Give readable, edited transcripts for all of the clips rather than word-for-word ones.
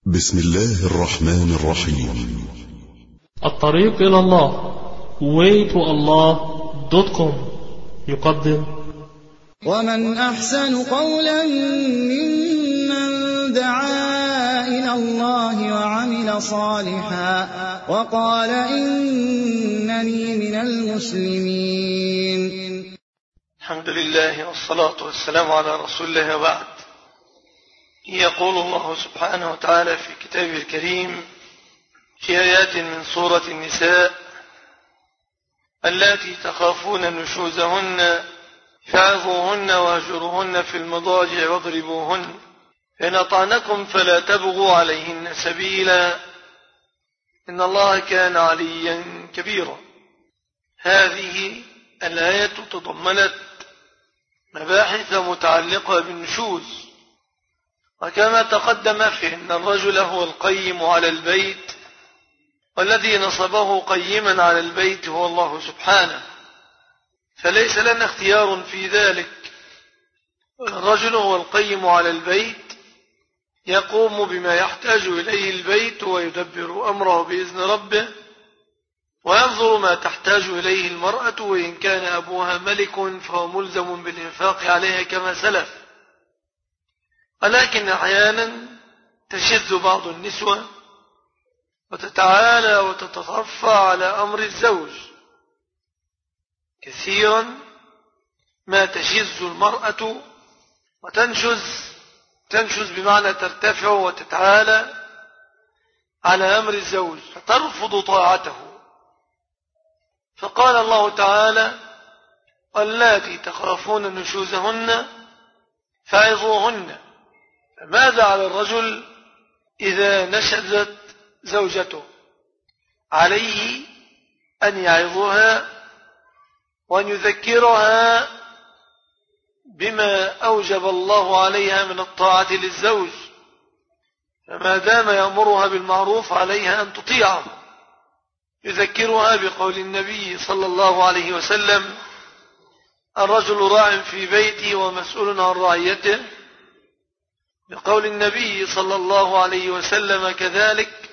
بسم الله الرحمن الرحيم. الطريق إلى الله waytoallah.com يقدم ومن أحسن قولا ممن دعا إلى الله وعمل صالحا وقال إنني من المسلمين. الحمد لله والصلاة والسلام على رسول الله وبعد. يقول الله سبحانه وتعالى في كتابه الكريم في آيات من سورة النساء: اللاتي تخافون نشوزهن فعظوهن واهجروهن في المضاجع واضربوهن فإن أطعنكم فلا تبغوا عليهن سبيلا إن الله كان عليا كبيرا. هذه الآية تضمنت مباحث متعلقة بالنشوز، وكما تقدم فإن الرجل هو القيم على البيت، والذي نصبه قيما على البيت هو الله سبحانه، فليس لنا اختيار في ذلك. الرجل هو القيم على البيت، يقوم بما يحتاج إليه البيت ويدبر أمره بإذن ربه، وينظر ما تحتاج إليه المرأة، وإن كان أبوها ملك فهو ملزم بالإنفاق عليها كما سلف. ولكن أحيانا تشذ بعض النسوة وتتعالى وتتطفى على أمر الزوج. كثيرا ما تشذ المرأة وتنشز بمعنى ترتفع وتتعالى على أمر الزوج فترفض طاعته. فقال الله تعالى: واللاتي تخافون نشوزهن فعظوهن. فماذا على الرجل إذا نشزت زوجته؟ عليه أن يعظها وأن يذكرها بما أوجب الله عليها من الطاعة للزوج، فما دام يأمرها بالمعروف عليها أن تطيعه. يذكرها بقول النبي صلى الله عليه وسلم: الرجل راع في بيته ومسؤول عن رعيته، بقول النبي صلى الله عليه وسلم كذلك: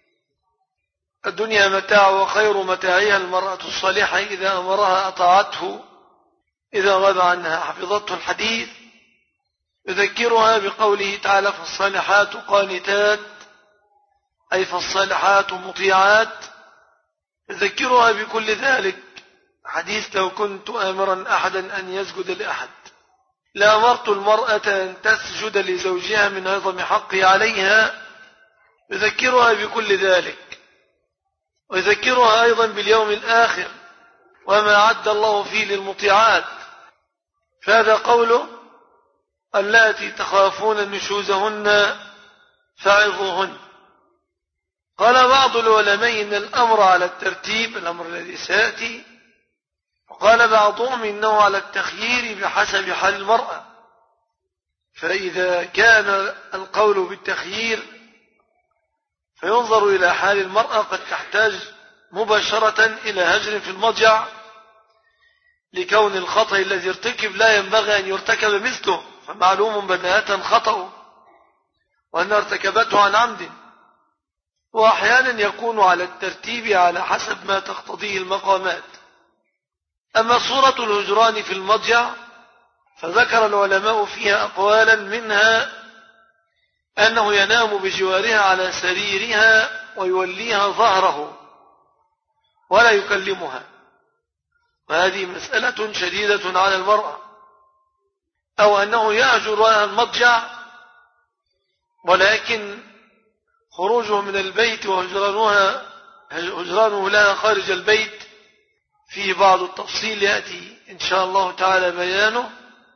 الدنيا متاع وخير متاعها المرأة الصالحة إذا أمرها أطاعته، إذا غاب عنها حفظته. الحديث يذكرها بقوله تعالى: فالصالحات قانتات، أي فالصالحات مطيعات. يذكرها بكل ذلك. حديث: لو كنت آمرا أحدا أن يسجد لأحد لأمرت المرأة أن تسجد لزوجها من عظم حقه عليها. يذكرها بكل ذلك، ويذكرها أيضا باليوم الآخر وما عد الله فيه للمطيعات. فهذا قوله: اللاتي تخافون نشوزهن فعظوهن. قال بعض العلماء إن الأمر على الترتيب، الأمر الذي سيأتي، وقال بعضهم إنه على التخيير بحسب حال المرأة. فإذا كان القول بالتخيير فينظر إلى حال المرأة، قد تحتاج مباشرة إلى هجر في المضجع لكون الخطأ الذي ارتكب لا ينبغي أن يرتكب مثله، فمعلوم بداهة خطأ وأن ارتكبته عن عمد. وأحيانا يكون على الترتيب على حسب ما تقتضيه المقامات. أما صورة الهجران في المضجع فذكر العلماء فيها أقوالا، منها أنه ينام بجوارها على سريرها ويوليها ظهره ولا يكلمها، وهذه مسألة شديدة على المرأة. أو أنه يهجر المضجع، ولكن خروجه من البيت وهجرانه لها خارج البيت فيه بعض التفصيل يأتي إن شاء الله تعالى بيانه.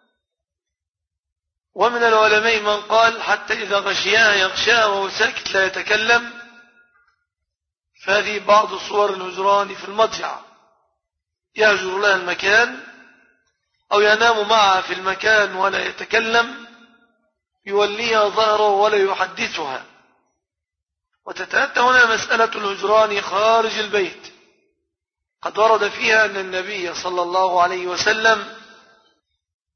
ومن العلماء من قال حتى إذا غشيها يغشاها وهو ساكت لا يتكلم. فهذه بعض صور الهجران في المضجع، يهجر لها المكان أو ينام معها في المكان ولا يتكلم، يوليها ظهره ولا يحدثها. وتتأتى هنا مسألة الهجران خارج البيت. قد ورد فيها أن النبي صلى الله عليه وسلم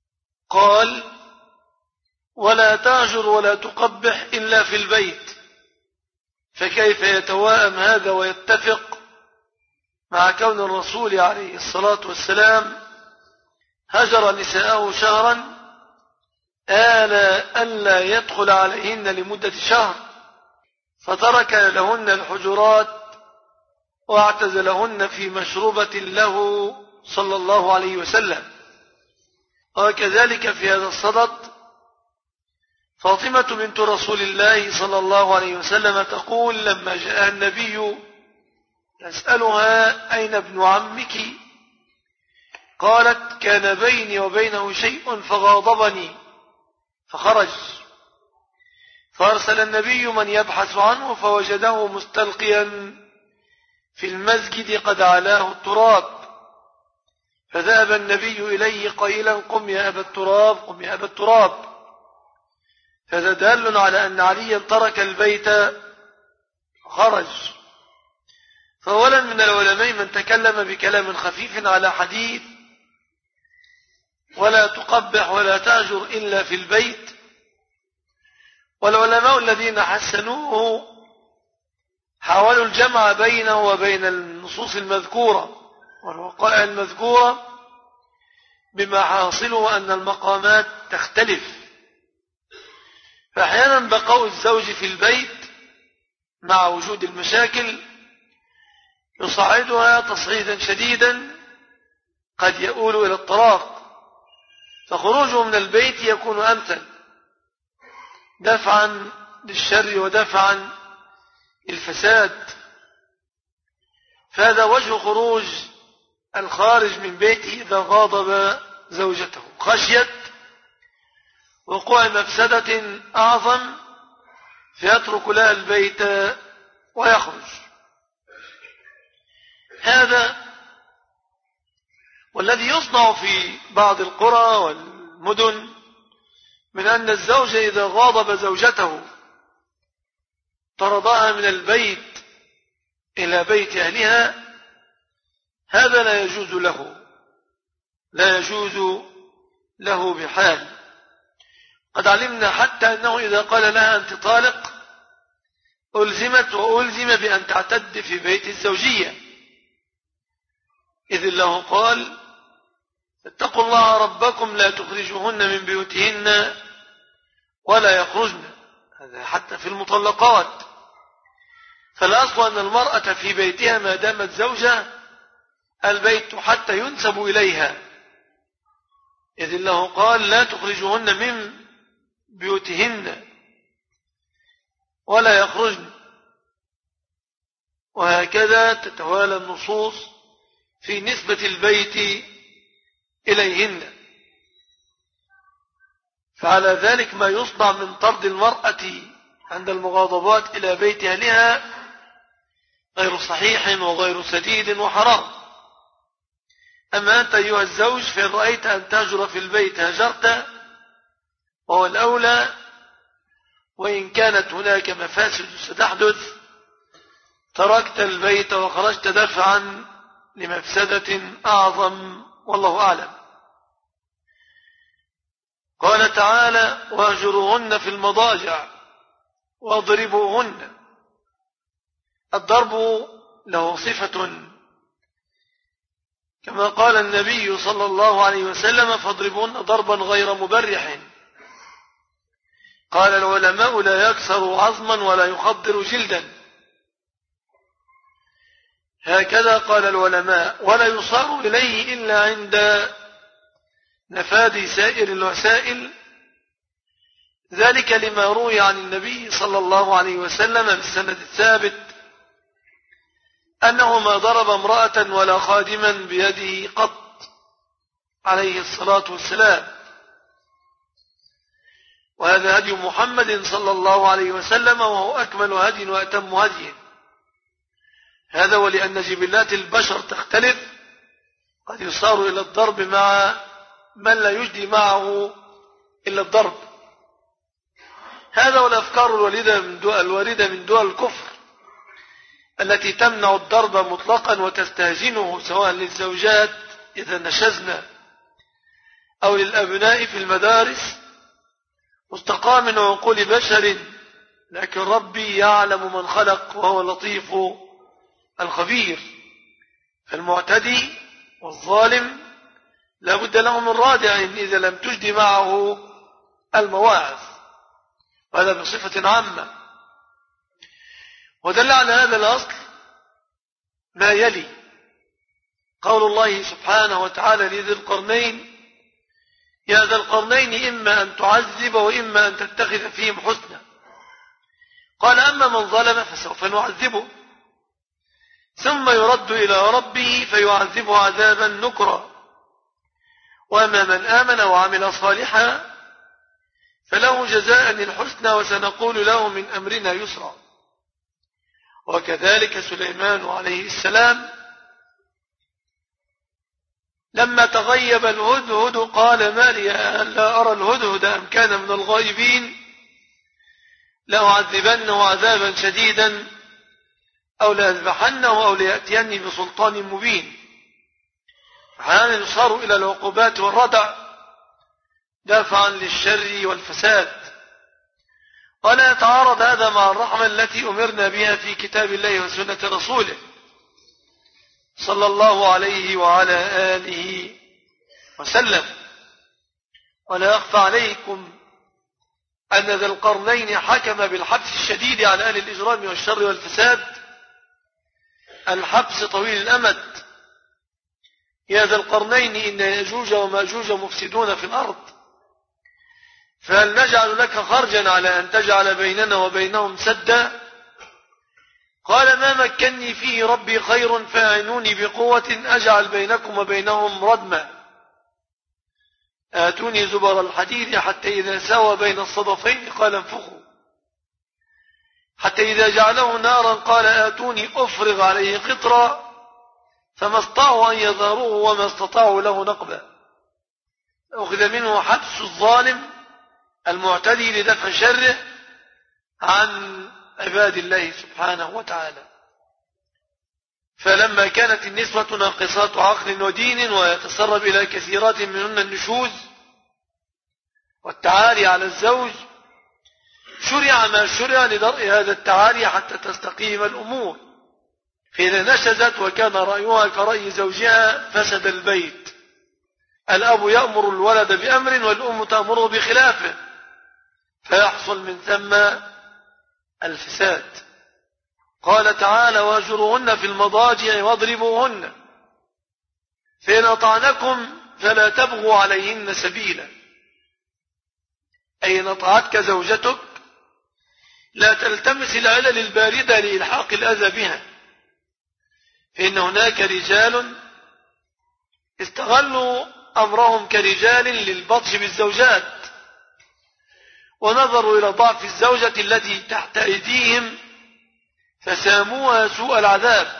قال: ولا تهجر ولا تقبح إلا في البيت، فكيف يتواءم هذا ويتفق مع كون الرسول عليه الصلاة والسلام هجر نساءه شهرا ألا يدخل عليهن لمدة شهر، فترك لهن الحجرات واعتزلهن في مشروبة له صلى الله عليه وسلم. وكذلك في هذا الصدد فاطمة بنت رسول الله صلى الله عليه وسلم تقول لما جاء النبي يسألها أين ابن عمك؟ قالت كان بيني وبينه شيء فغاضبني فخرج، فأرسل النبي من يبحث عنه فوجده مستلقيا في المسجد قد علاه التراب، فذهب النبي إليه قائلا قم يا أبا التراب قم يا أبا التراب. هذا دال على أن عليا ترك البيت وخرج. فأولا من العلماء من تكلم بكلام خفيف على حديث ولا تقبح ولا تهجر إلا في البيت، والعلماء الذين حسنوه حاولوا الجمع بينه وبين النصوص المذكورة والوقائع المذكورة، بما حاصله أن المقامات تختلف، فأحيانا بقاء الزوج في البيت مع وجود المشاكل يصعدها تصعيدا شديدا قد يؤول إلى الطلاق، فخروجه من البيت يكون أمثل دفعا للشر ودفعا للفساد. فهذا وجه خروج الخارج من بيته إذا غاضب زوجته خشية وقوع مفسدة أعظم فيترك لها البيت ويخرج. هذا والذي يصنع في بعض القرى والمدن من أن الزوج إذا غاضب زوجته طردها من البيت إلى بيت أهلها، هذا لا يجوز له بحال. قد علمنا حتى أنه إذا قال لها أنت طالق ألزمت وألزم بأن تعتد في بيت الزوجية، إذ الله قال اتقوا الله ربكم لا تخرجوهن من بيوتهن ولا يخرجن، هذا حتى في المطلقات. فالأصل أن المرأة في بيتها ما دامت زوجة البيت حتى ينسب إليها، إذ الله قال لا تخرجوهن من بيوتهن ولا يخرجن، وهكذا تتوالى النصوص في نسبة البيت إليهن. فعلى ذلك ما يصنع من طرد المرأة عند المغاضبات إلى بيت أهلها غير صحيح وغير سديد وحرام. أما أنت أيها الزوج فإن رأيت أن تهجر في البيت هجرت، وهو الأولى، وإن كانت هناك مفاسد ستحدث تركت البيت وخرجت دفعا لمفسدة أعظم، والله أعلم. قال تعالى واهجروهن في المضاجع واضربوهن. الضرب له صفة كما قال النبي صلى الله عليه وسلم فاضربوهن ضربا غير مبرح. قال العلماء لا يكسر عظما ولا يخضر جلدا، هكذا قال العلماء، ولا يصار إليه إلا عند نفاذ سائر الوسائل، ذلك لما روي عن النبي صلى الله عليه وسلم بالسند الثابت أنه ما ضرب امرأة ولا خادما بيده قط عليه الصلاة والسلام. وهذا هدي محمد صلى الله عليه وسلم، وهو أكمل هدي وأتم هدي. هذا ولأن جبلات البشر تختلف، قد يصار إلى الضرب مع من لا يجدي معه إلا الضرب. هذا والأفكار الواردة من دول الكفر التي تمنع الضرب مطلقا وتستهجنه سواء للزوجات إذا نشزن أو للأبناء في المدارس، مستقى من عقول بشر لكن ربي يعلم من خلق وهو اللطيف الخبير. فالمعتدي والظالم لا بد له من رادع إذا لم تجد معه المواعظ، وهذا بصفة عامة. ودل على هذا الأصل ما يلي قول الله سبحانه وتعالى لذي القرنين: يا ذا القرنين إما أن تعذب وإما أن تتخذ فيهم حسنا. قال: أما من ظلم فسوف نعذبه ثم يرد إلى ربه فيعذبه عذابا نكرا، وأما من آمن وعمل صالحا فله جزاء الحسنى وسنقول له من أمرنا يسرا. وكذلك سليمان عليه السلام لما تغيب الهدهد قال: ما لي لا أرى الهدهد أم كان من الغائبين لأعذبنه عذابا شديدا أو لأذبحنه أو ليأتيني بسلطان مبين. أحيانا يصار إلى العقوبات والردع دافعا للشر والفساد، ولا يتعارض هذا مع الرحمة التي أمرنا بها في كتاب الله وسنة رسوله صلى الله عليه وعلى آله وسلم. ولا يخفى عليكم أن ذا القرنين حكم بالحبس الشديد على أهل الإجرام والشر والفساد، الحبس طويل الأمد. يا ذا القرنين إن يأجوج ومأجوج مفسدون في الأرض، فهل نجعل لك خرجا على أن تجعل بيننا وبينهم سدا؟ قال: ما مكني فيه ربي خير فاعينوني بقوة أجعل بينكم وبينهم ردما. آتوني زبر الحديد حتى إذا سوى بين الصدفين قال: انفخوا. حتى إذا جعله نارا قال: آتوني أفرغ عليه قطرا. فما استطاعوا أن يظهروه وما استطاعوا له نقبا. أخذ منه حبس الظالم المعتدي لدفع شره عن عباد الله سبحانه وتعالى. فلما كانت النسوة ناقصات عقل ودين ويتسرب إلى كثيرات منهن النشوز والتعالي على الزوج، شرع ما شرع لدرء هذا التعالي حتى تستقيم الأمور. فإذا نشزت وكان رأيها كرأي زوجها فسد البيت. الأب يأمر الولد بأمر والأم تأمره بخلافه، فيحصل من ثم الفساد. قال تعالى: واهجروهن في المضاجع واضربوهن فإن أطعنكم فلا تبغوا عليهن سبيلا. أي إن أطاعتك زوجتك لا تلتمس العلل الباردة لإلحاق الأذى بها، فإن هناك رجال استغلوا أمرهم كرجال للبطش بالزوجات، ونظروا إلى ضعف الزوجة التي تحت أيديهم فساموها سوء العذاب.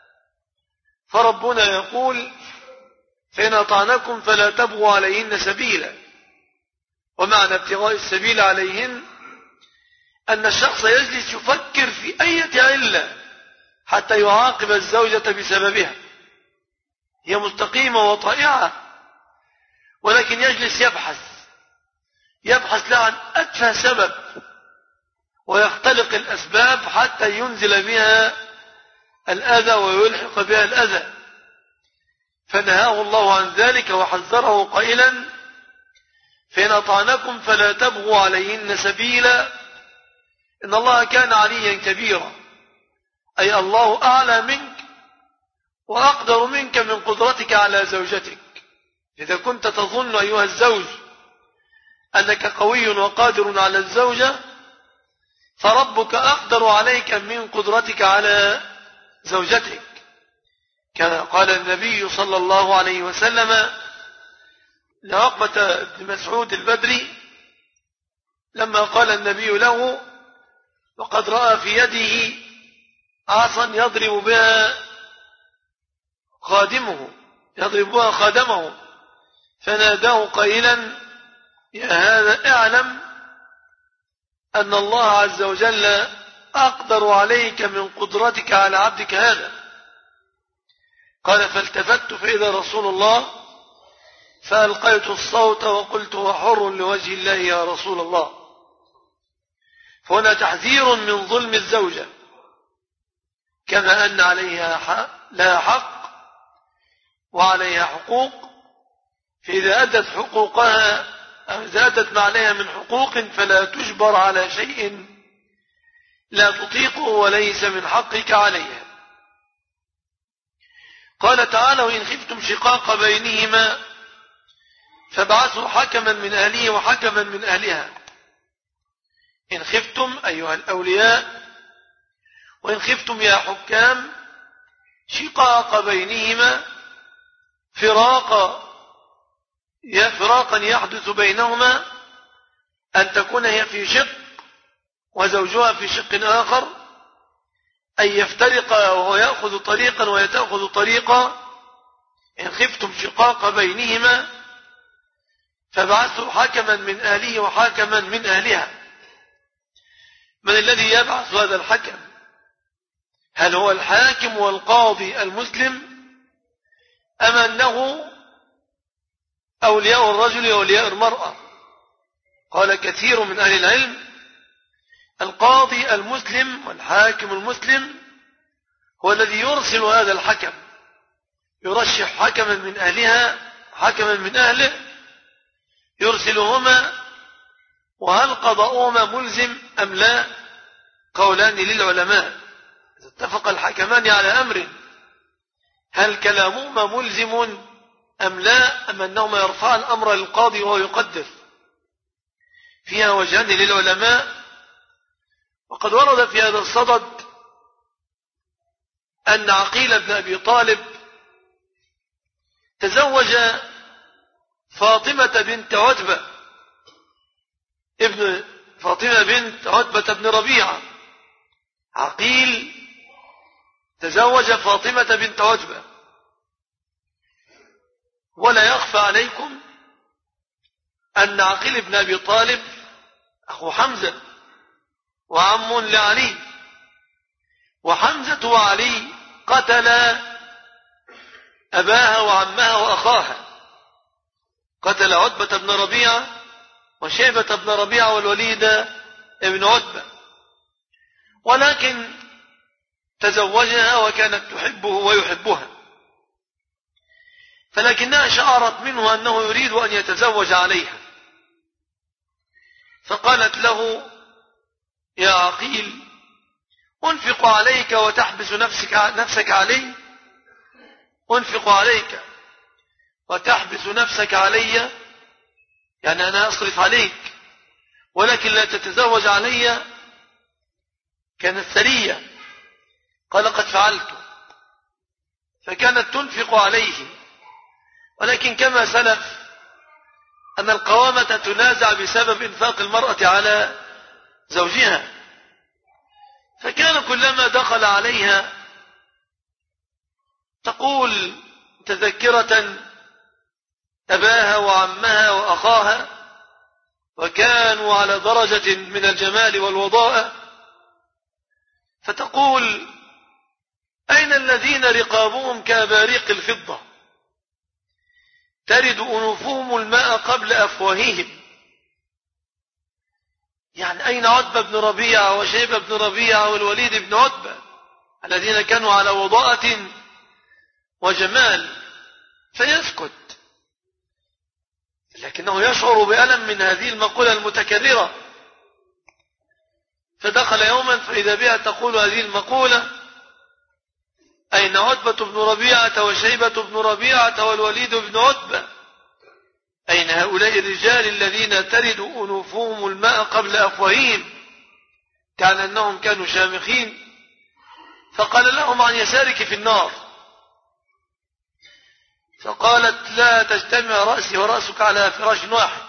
فربنا يقول: فإن أطعنكم فلا تبغوا عليهن سبيلا. ومعنى ابتغاء السبيل عليهن أن الشخص يجلس يفكر في أي علة حتى يعاقب الزوجة بسببها. هي مستقيمة وطائعة، ولكن يجلس يبحث لها عن أتفه سبب ويختلق الأسباب حتى ينزل بها الأذى ويلحق بها الأذى. فنهاه الله عن ذلك وحذره قائلا: فإن أطعنكم فلا تبغوا عليهن سبيلا إن الله كان عليا كبيرا. أي الله أعلى منك وأقدر منك من قدرتك على زوجتك. إذا كنت تظن أيها الزوج أنك قوي وقادر على الزوجة، فربك أقدر عليك من قدرتك على زوجتك. كما قال النبي صلى الله عليه وسلم لعقبة بن مسعود البدري لما قال النبي له: وقد رأى في يده عصا يضرب بها خادمه، فناداه قائلا: يا هذا اعلم أن الله عز وجل أقدر عليك من قدرتك على عبدك هذا. قال: فالتفت فإذا رسول الله، فألقيت الصوت وقلت: هو حر لوجه الله يا رسول الله. فهنا تحذير من ظلم الزوجة، كما أن عليها لها حق وعليها حقوق، فإذا أدت حقوقها أو إذا أدت ما عليها من حقوق فلا تجبر على شيء لا تطيقه وليس من حقك عليها. قال تعالى: وإن خفتم شقاق بينهما فابعثوا حكما من أهله وحكما من أهلها. إن خفتم أيها الأولياء، وإن خفتم يا حكام شقاق بينهما، فراقا يحدث بينهما، أن تكون هي في شق وزوجها في شق آخر، أن يفترقا وهو يأخذ طريقا وهي تأخذ طريقا. إن خفتم شقاق بينهما فابعثوا حكما من أهله وحكما من أهلها. من الذي يبعث هذا الحكم؟ هل هو الحاكم والقاضي المسلم، أم أنه أولياء الرجل وأولياء المرأة؟ قال كثير من أهل العلم: القاضي المسلم والحاكم المسلم هو الذي يرسل هذا الحكم، يرشح حكما من أهلها حكما من أهله، يرسلهما، وهل قضاؤهما ملزم أم لا؟ قولان للعلماء. إذا اتفق الحكمان على أمر، هل كلامهما ملزم أم لا، أم أنهما يرفعان الأمر للقاضي وهو يقدر؟ فيها وجهان للعلماء. وقد ورد في هذا الصدد أن عقيل بن أبي طالب تزوج فاطمة بنت عتبة ابن فاطمة بنت عتبة بن ربيعة. عقيل تزوج فاطمة بنت عتبة. ولا يخفى عليكم أن عقيل بن أبي طالب أخو حمزة وعم لعلي، وحمزة وعلي قتل أباها وعمها وأخاها، قتل عتبة بن ربيعة وشيبة بن ربيعة والوليد ابن عتبة، ولكن تزوجها وكانت تحبه ويحبها، فلكنها شعرت منه أنه يريد أن يتزوج عليها، فقالت له: يا عقيل، أنفق عليك وتحبس نفسك علي، أنفق عليك وتحبس نفسك علي، يعني أنا أصرف عليك ولكن لا تتزوج علي. كانت ثرية. قال: قد فعلت. فكانت تنفق عليه، ولكن كما سلف أن القوامة تنازع بسبب إنفاق المرأة على زوجها، فكان كلما دخل عليها تقول تذكرة أباها وعمها وأخاها، وكانوا على درجة من الجمال والوضاءة، فتقول: أين الذين رقابهم كباريق الفضة ترد أنوفهم الماء قبل أفواههم؟ يعني أين عتبة بن ربيعة وشيبة بن ربيعة والوليد بن عتبة الذين كانوا على وضاءة وجمال؟ فيسكت، لكنه يشعر بألم من هذه المقولة المتكررة. فدخل يوما فإذا بها تقول هذه المقولة: أين عتبة بن ربيعة وشيبة بن ربيعة والوليد بن عتبة؟ أين هؤلاء الرجال الذين ترد أنوفهم الماء قبل أفواههم؟ كان أنهم كانوا شامخين. فقال لهم: عن يسارك في النار. فقالت: لا تجتمع رأسي ورأسك على فراش واحد.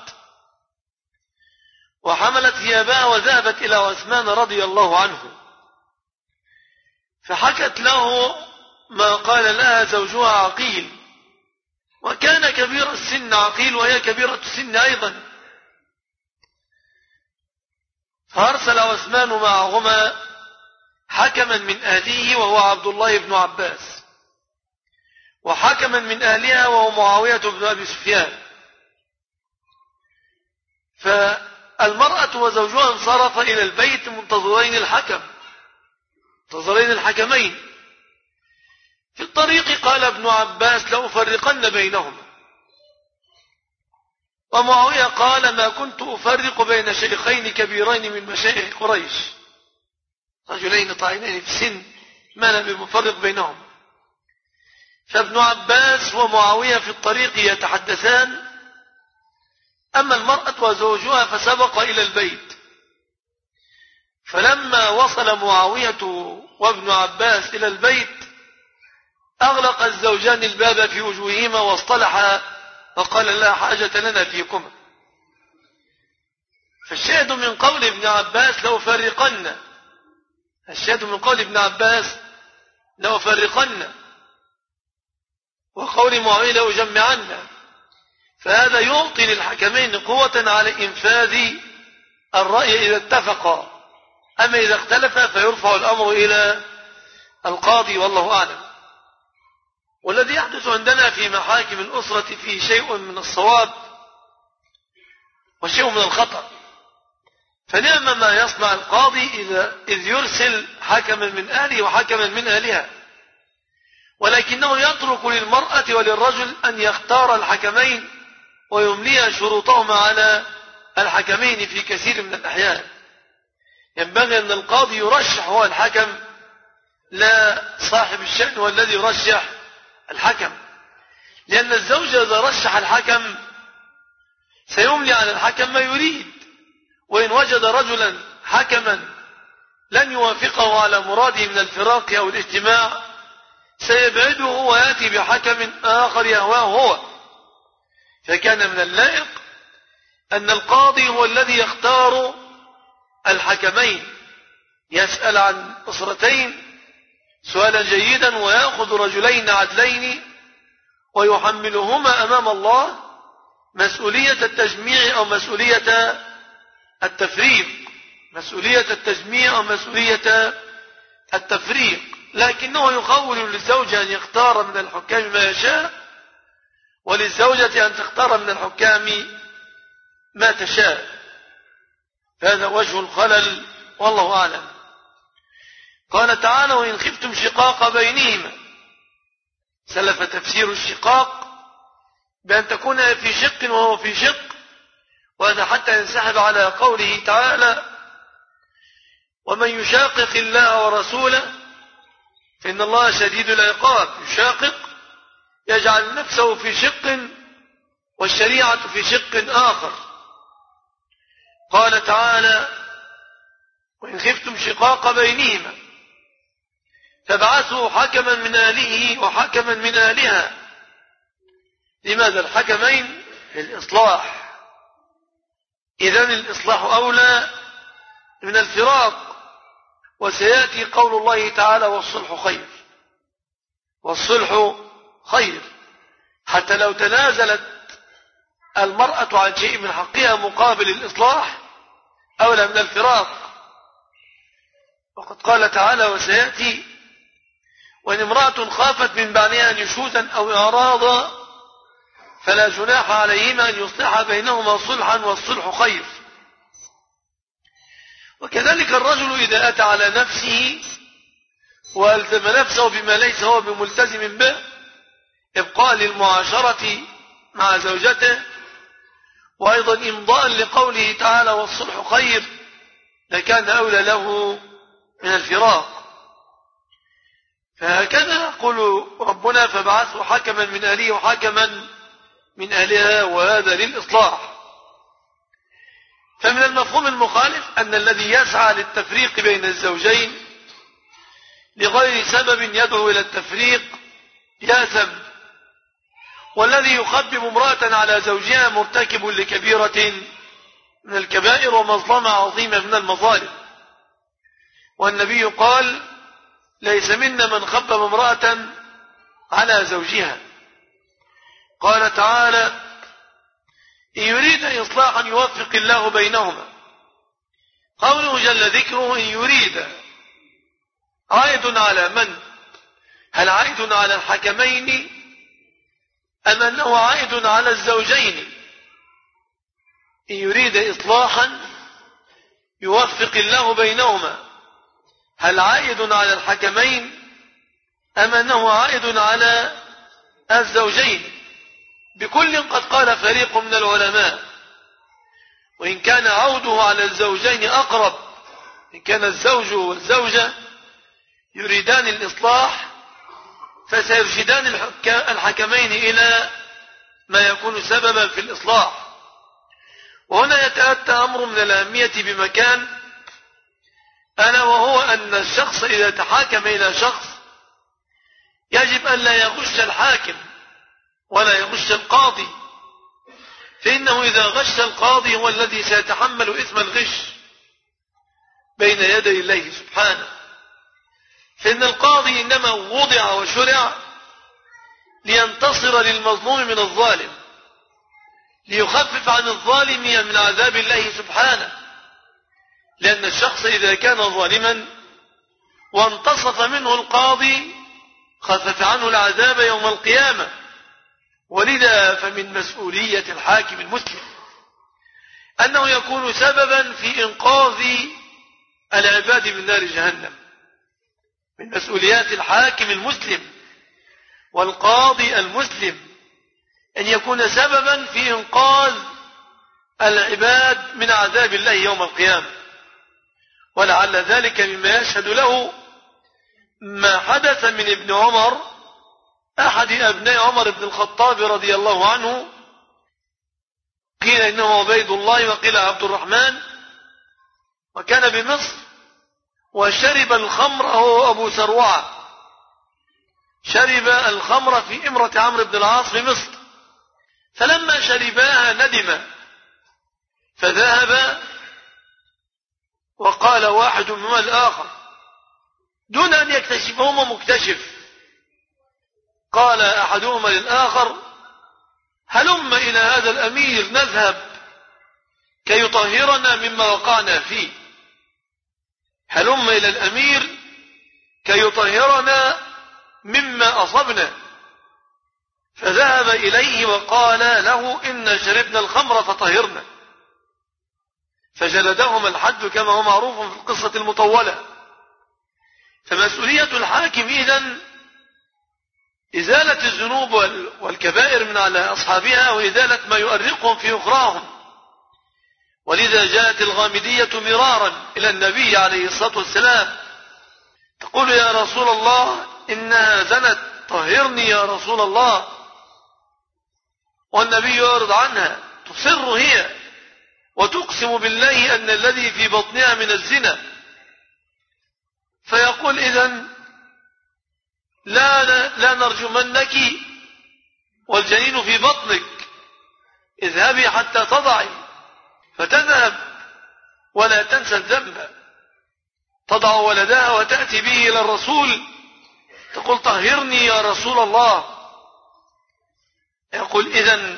وحملت ثيابها وذهبت إلى عثمان رضي الله عنه، فحكت له ما قال لها زوجها عقيل، وكان كبير السن عقيل وهي كبيرة السن أيضا. فأرسل عثمان معهما حكما من أهله وهو عبد الله بن عباس، وحكما من أهلها وهو معاوية بن أبي سفيان. المرأة وزوجها انصرف إلى البيت منتظرين الحكمين. في الطريق قال ابن عباس لأفرقن بينهما، ومعاوية قال ما كنت أفرق بين شيخين كبيرين من مشايخ قريش، رجلين طاعنين في السن ما لم يفرق بينهم. فابن عباس ومعاوية في الطريق يتحدثان، أما المرأة وزوجها فسبق إلى البيت. فلما وصل معاوية وابن عباس إلى البيت أغلق الزوجان الباب في وجوههما واصطلحا وقال لا حاجة لنا فيكما. فالشاهد من قول ابن عباس لأفرقن، الشاهد من قول ابن عباس لأفرقن، وقول معاوية لأجمعن، فهذا يعطي للحكمين قوة على إنفاذ الرأي إذا اتفقا. أما إذا اختلفا فيرفع الأمر إلى القاضي والله أعلم. والذي يحدث عندنا في محاكم الأسرة فيه شيء من الصواب وشيء من الخطأ. فنعم ما يصنع القاضي إذ يرسل حكما من أهله وحكما من أهلها، ولكنه يترك للمرأة وللرجل أن يختار الحكمين ويملي شروطهما على الحكمين في كثير من الأحيان. ينبغي أن القاضي يرشح هو الحكم، لا صاحب الشأن هو الذي يرشح الحكم، لأن الزوج إذا رشح الحكم سيملي على الحكم ما يريد، وإن وجد رجلا حكما لن يوافقه على مراده من الفراق أو الاجتماع سيبعده ويأتي بحكم آخر يهواه هو. فكان من اللائق أن القاضي هو الذي يختار الحكمين، يسأل عن أسرتين سؤالا جيدا ويأخذ رجلين عدلين ويحملهما أمام الله مسؤولية التجميع أو مسؤولية التفريق، مسؤولية التجميع أو مسؤولية التفريق، لكنه يخول للزوجة أن يختار من الحكام ما يشاء، وللزوجة أن تختار من الحكام ما تشاء. هذا وجه الخلل والله أعلم. قال تعالى وإن خفتم شقاق بينهما، سلف تفسير الشقاق بأن تكون في شق وهو في شق، وهذا حتى ينسحب على قوله تعالى ومن يشاقق الله ورسوله فإن الله شديد العقاب. يشاقق يجعل نفسه في شق والشريعة في شق آخر. قال تعالى وإن خفتم شقاق بينهما فابعثوا حكما من أهله وحكما من أهلها. لماذا الحكمين؟ للإصلاح، إذن الإصلاح أولى من الفراق. وسيأتي قول الله تعالى والصلح خير، والصلح خير، حتى لو تنازلت المرأة عن شيء من حقها مقابل الإصلاح أولى من الفراق. وقد قال تعالى وسيأتي وإن امرأة خافت من بعدها نشوزا أو إعراضا فلا جناح عليهما أن يصلح بينهما صلحا والصلح خير. وكذلك الرجل إذا أتى على نفسه وألزم نفسه بما ليس هو بملتزم به إبقاء للمعاشرة مع زوجته، وأيضا إمضاء لقوله تعالى والصلح خير، لكان أولى له من الفراق. فهكذا يقول ربنا فبعثوا حكما من أهله وحكما من أهلها، وهذا للإصلاح. فمن المفهوم المخالف أن الذي يسعى للتفريق بين الزوجين لغير سبب يدعو إلى التفريق يأثم، والذي يخبب امرأة على زوجها مرتكب لكبيرة من الكبائر ومظلمة عظيمة من المظالم. والنبي قال ليس منا من خبب امرأة على زوجها. قال تعالى إن يريد إصلاحا يوفق الله بينهما. قوله جل ذكره إن يريد عائد على من؟ هل عائد على الحكمين أم أنه عائد على الزوجين؟ إن يريد إصلاحا يوفق الله بينهما. هل عائد على الحكمين أم أنه عائد على الزوجين؟ بكل قد قال فريق من العلماء، وإن كان عوده على الزوجين أقرب، إن كان الزوج والزوجة يريدان الإصلاح فسيرشدان الحكمين إلى ما يكون سببا في الإصلاح. وهنا يتأتى أمر من الأهمية بمكان، ألا وهو أن الشخص إذا تحاكم إلى شخص يجب أن لا يغش الحاكم ولا يغش القاضي، فإنه إذا غش القاضي هو الذي سيتحمل إثم الغش بين يدي الله سبحانه. فإن القاضي إنما وضع وشرع لينتصر للمظلوم من الظالم، ليخفف عن الظالم من عذاب الله سبحانه، لأن الشخص إذا كان ظالما وانتصف منه القاضي خفف عنه العذاب يوم القيامة. ولذا فمن مسؤولية الحاكم المسلم أنه يكون سببا في إنقاذ العباد من نار جهنم. من مسؤوليات الحاكم المسلم والقاضي المسلم أن يكون سببا في إنقاذ العباد من عذاب الله يوم القيامة. ولعل ذلك مما يشهد له ما حدث من ابن عمر أحد أبناء عمر بن الخطاب رضي الله عنه، قيل إنه عبيد الله وقيل عبد الرحمن، وكان بمصر وشرب الخمر هو أبو سروعة، شرب الخمر في إمرة عمرو بن العاص بمصر، فلما شرباها ندم فذهب وقال واحد منهما الآخر دون أن يكتشفهما مكتشف، قال أحدهما للآخر هلم إلى هذا الأمير نذهب كي يطهرنا مما وقعنا فيه، هلم إلى الأمير كي يطهرنا مما أصبنا. فذهب إليه وقال له إن شربنا الخمر فطهرنا، فجلدهما الحد كما هو معروف في القصة المطولة. فمسؤولية الحاكم إذن إزالة الذنوب والكبائر من على أصحابها وإزالة ما يؤرقهم في أخراهم. ولذا جاءت الغامدية مرارا إلى النبي عليه الصلاة والسلام تقول يا رسول الله إنها زنت طهرني يا رسول الله، والنبي يعرض عنها، تصر هي وتقسم بالله أن الذي في بطنها من الزنا، فيقول إذن لا نرجمنك والجنين في بطنك، اذهبي حتى تضعي، فتذهب ولا تنسى الذنب، تضع ولدها وتأتي به إلى الرسول تقول طهرني يا رسول الله، يقول إذن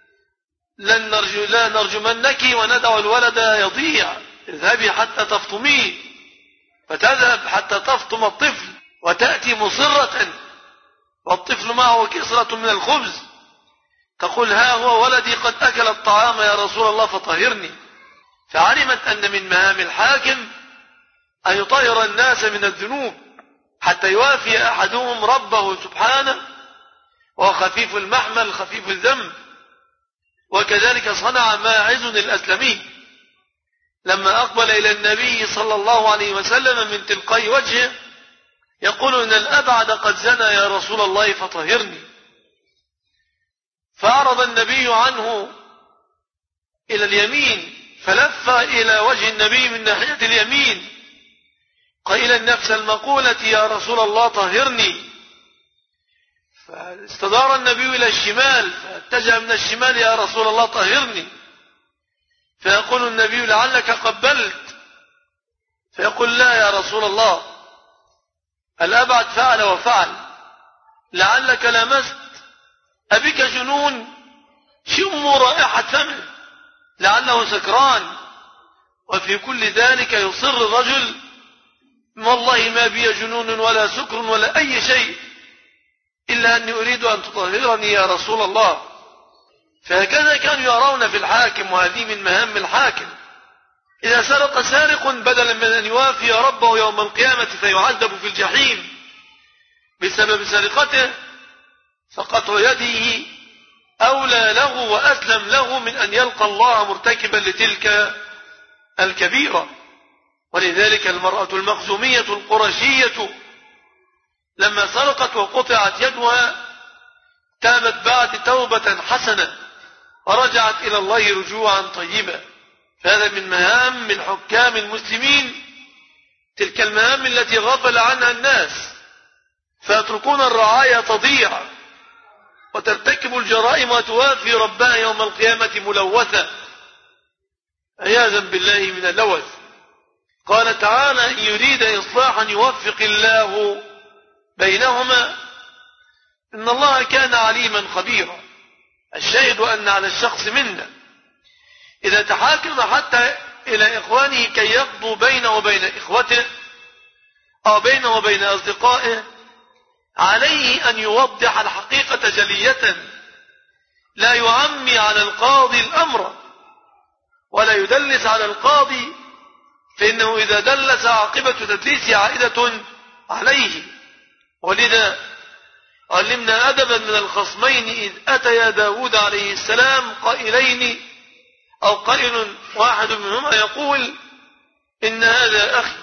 لا نرجمنك وندع الولد يضيع، اذهبي حتى تفطميه، فتذهب حتى تفطم الطفل وتأتي مصرة والطفل معه كسرة من الخبز، تقول ها هو ولدي قد أكل الطعام يا رسول الله فطهرني. فعلمت أن من مهام الحاكم أن يطهر الناس من الذنوب حتى يوافي أحدهم ربه سبحانه، وهو خفيف المحمل خفيف الذنب. وكذلك صنع ماعز الأسلمي لما أقبل إلى النبي صلى الله عليه وسلم من تلقاء وجهه يقول إن الأبعد قد زنى يا رسول الله فطهرني، فأعرض النبي عنه إلى اليمين فلف إلى وجه النبي من ناحية اليمين قائلا نفس المقولة يا رسول الله طهرني، فاستدار النبي إلى الشمال فاتجه من الشمال يا رسول الله طهرني، فيقول النبي لعلك قبلت، فيقول لا يا رسول الله الأبعد فعل وفعل، لعلك لمست، أبك جنون، شم رائحة فمه لعله سكران. وفي كل ذلك يصر الرجل والله ما بي جنون ولا سكر ولا أي شيء إلا أني أريد أن تطهرني يا رسول الله. فهكذا كانوا يرون في الحاكم، وهذه من مهام الحاكم. إذا سرق سارق بدلا من أن يوافي ربه يوم القيامة فيعذب في الجحيم بسبب سرقته، فقطع يده أولى له وأسلم له من أن يلقى الله مرتكبا لتلك الكبيرة. ولذلك المرأة المخزومية القرشية لما سرقت وقطعت يدها تابت بعد توبة حسنة ورجعت إلى الله رجوعا طيبا. فهذا من مهام من حكام المسلمين، تلك المهام التي غفل عنها الناس، فيتركون الرعايا تضيع وترتكب الجرائم وتوافي ربها يوم القيامة ملوثة عياذا بالله من اللوث. قال تعالى: إن يريد إصلاحا يوفق الله بينهما إن الله كان عليما خبيرا. الشاهد أن على الشخص منا إذا تحاكم حتى إلى إخوانه كي يقضوا بينه وبين إخوته أو بينه وبين أصدقائه، عليه أن يوضح الحقيقة جلية، لا يعمي على القاضي الأمر ولا يدلس على القاضي، فإنه إذا دلس عاقبة تدليس عائدة عليه. ولذا علمنا أدبا من الخصمين إذ أتيا داود عليه السلام قائلين، أو قائل واحد منهما يقول: إن هذا أخي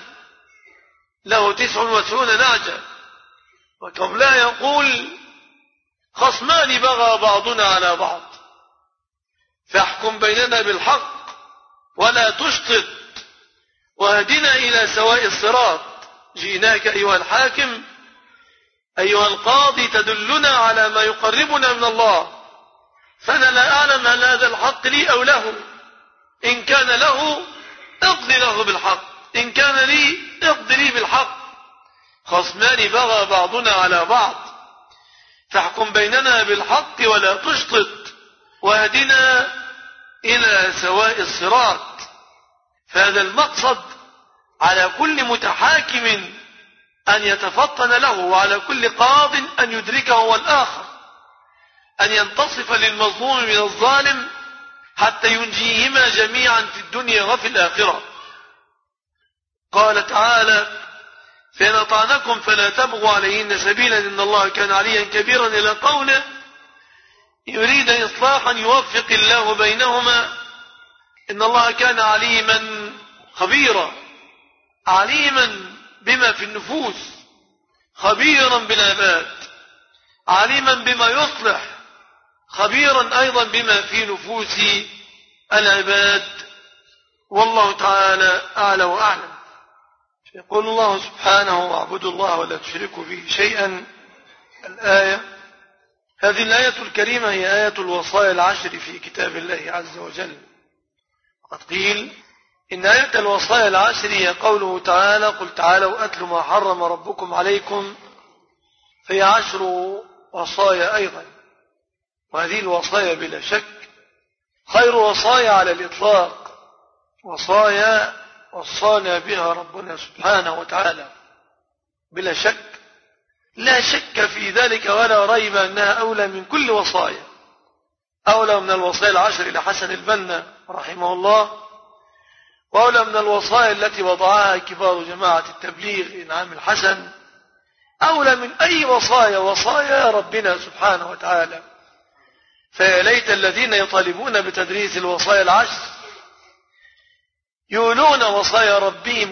له 99 نعجة، وقبلها يقول: خصمان بغى بعضنا على بعض فاحكم بيننا بالحق ولا تشطط واهدنا إلى سواء الصراط. جئناك أيها الحاكم أيها القاضي تدلنا على ما يقربنا من الله، فأنا لا أعلم هل هذا الحق لي أو له. إن كان له اقض له بالحق، إن كان لي اقض لي بالحق. خصمان بغى بعضنا على بعض فاحكم بيننا بالحق ولا تشطط واهدنا إلى سواء الصراط. فهذا المقصد على كل متحاكم أن يتفطن له، وعلى كل قاض أن يدركه والآخر، أن ينتصف للمظلوم من الظالم حتى ينجيهما جميعا في الدنيا وفي الآخرة. قال تعالى: فإن أطعنكم فلا تبغوا عليهن سبيلا إن الله كان عليا كبيرا، إلى قوله: يريد إصلاحا يوفق الله بينهما إن الله كان عليما خبيرا. عليما بما في النفوس، خبيرا بالعباد، عليما بما يصلح، خبيرا أيضا بما في نفوس العباد. والله تعالى أعلى وأعلم. يقول الله سبحانه: واعبدوا الله ولا تشركوا به شيئا. الآية، هذه الآية الكريمة هي آية الوصايا العشر في كتاب الله عز وجل. وقد قيل إن آية الوصايا العشر هي قوله تعالى: قل تعالوا أتل ما حرم ربكم عليكم، فهي 10 وصايا أيضا. وهذه الوصايا بلا شك خير وصايا على الإطلاق، وصايا وصانا بها ربنا سبحانه وتعالى بلا شك، لا شك في ذلك ولا ريب أنها أولى من كل وصايا، أولى من الوصايا العشر لحسن البنا رحمه الله، وأولى من الوصايا التي وضعها كبار جماعة التبليغ إنعام الحسن، أولى من أي وصايا ربنا سبحانه وتعالى. فيا ليت الذين يطالبون بتدريس الوصايا العشر يولون وصايا ربهم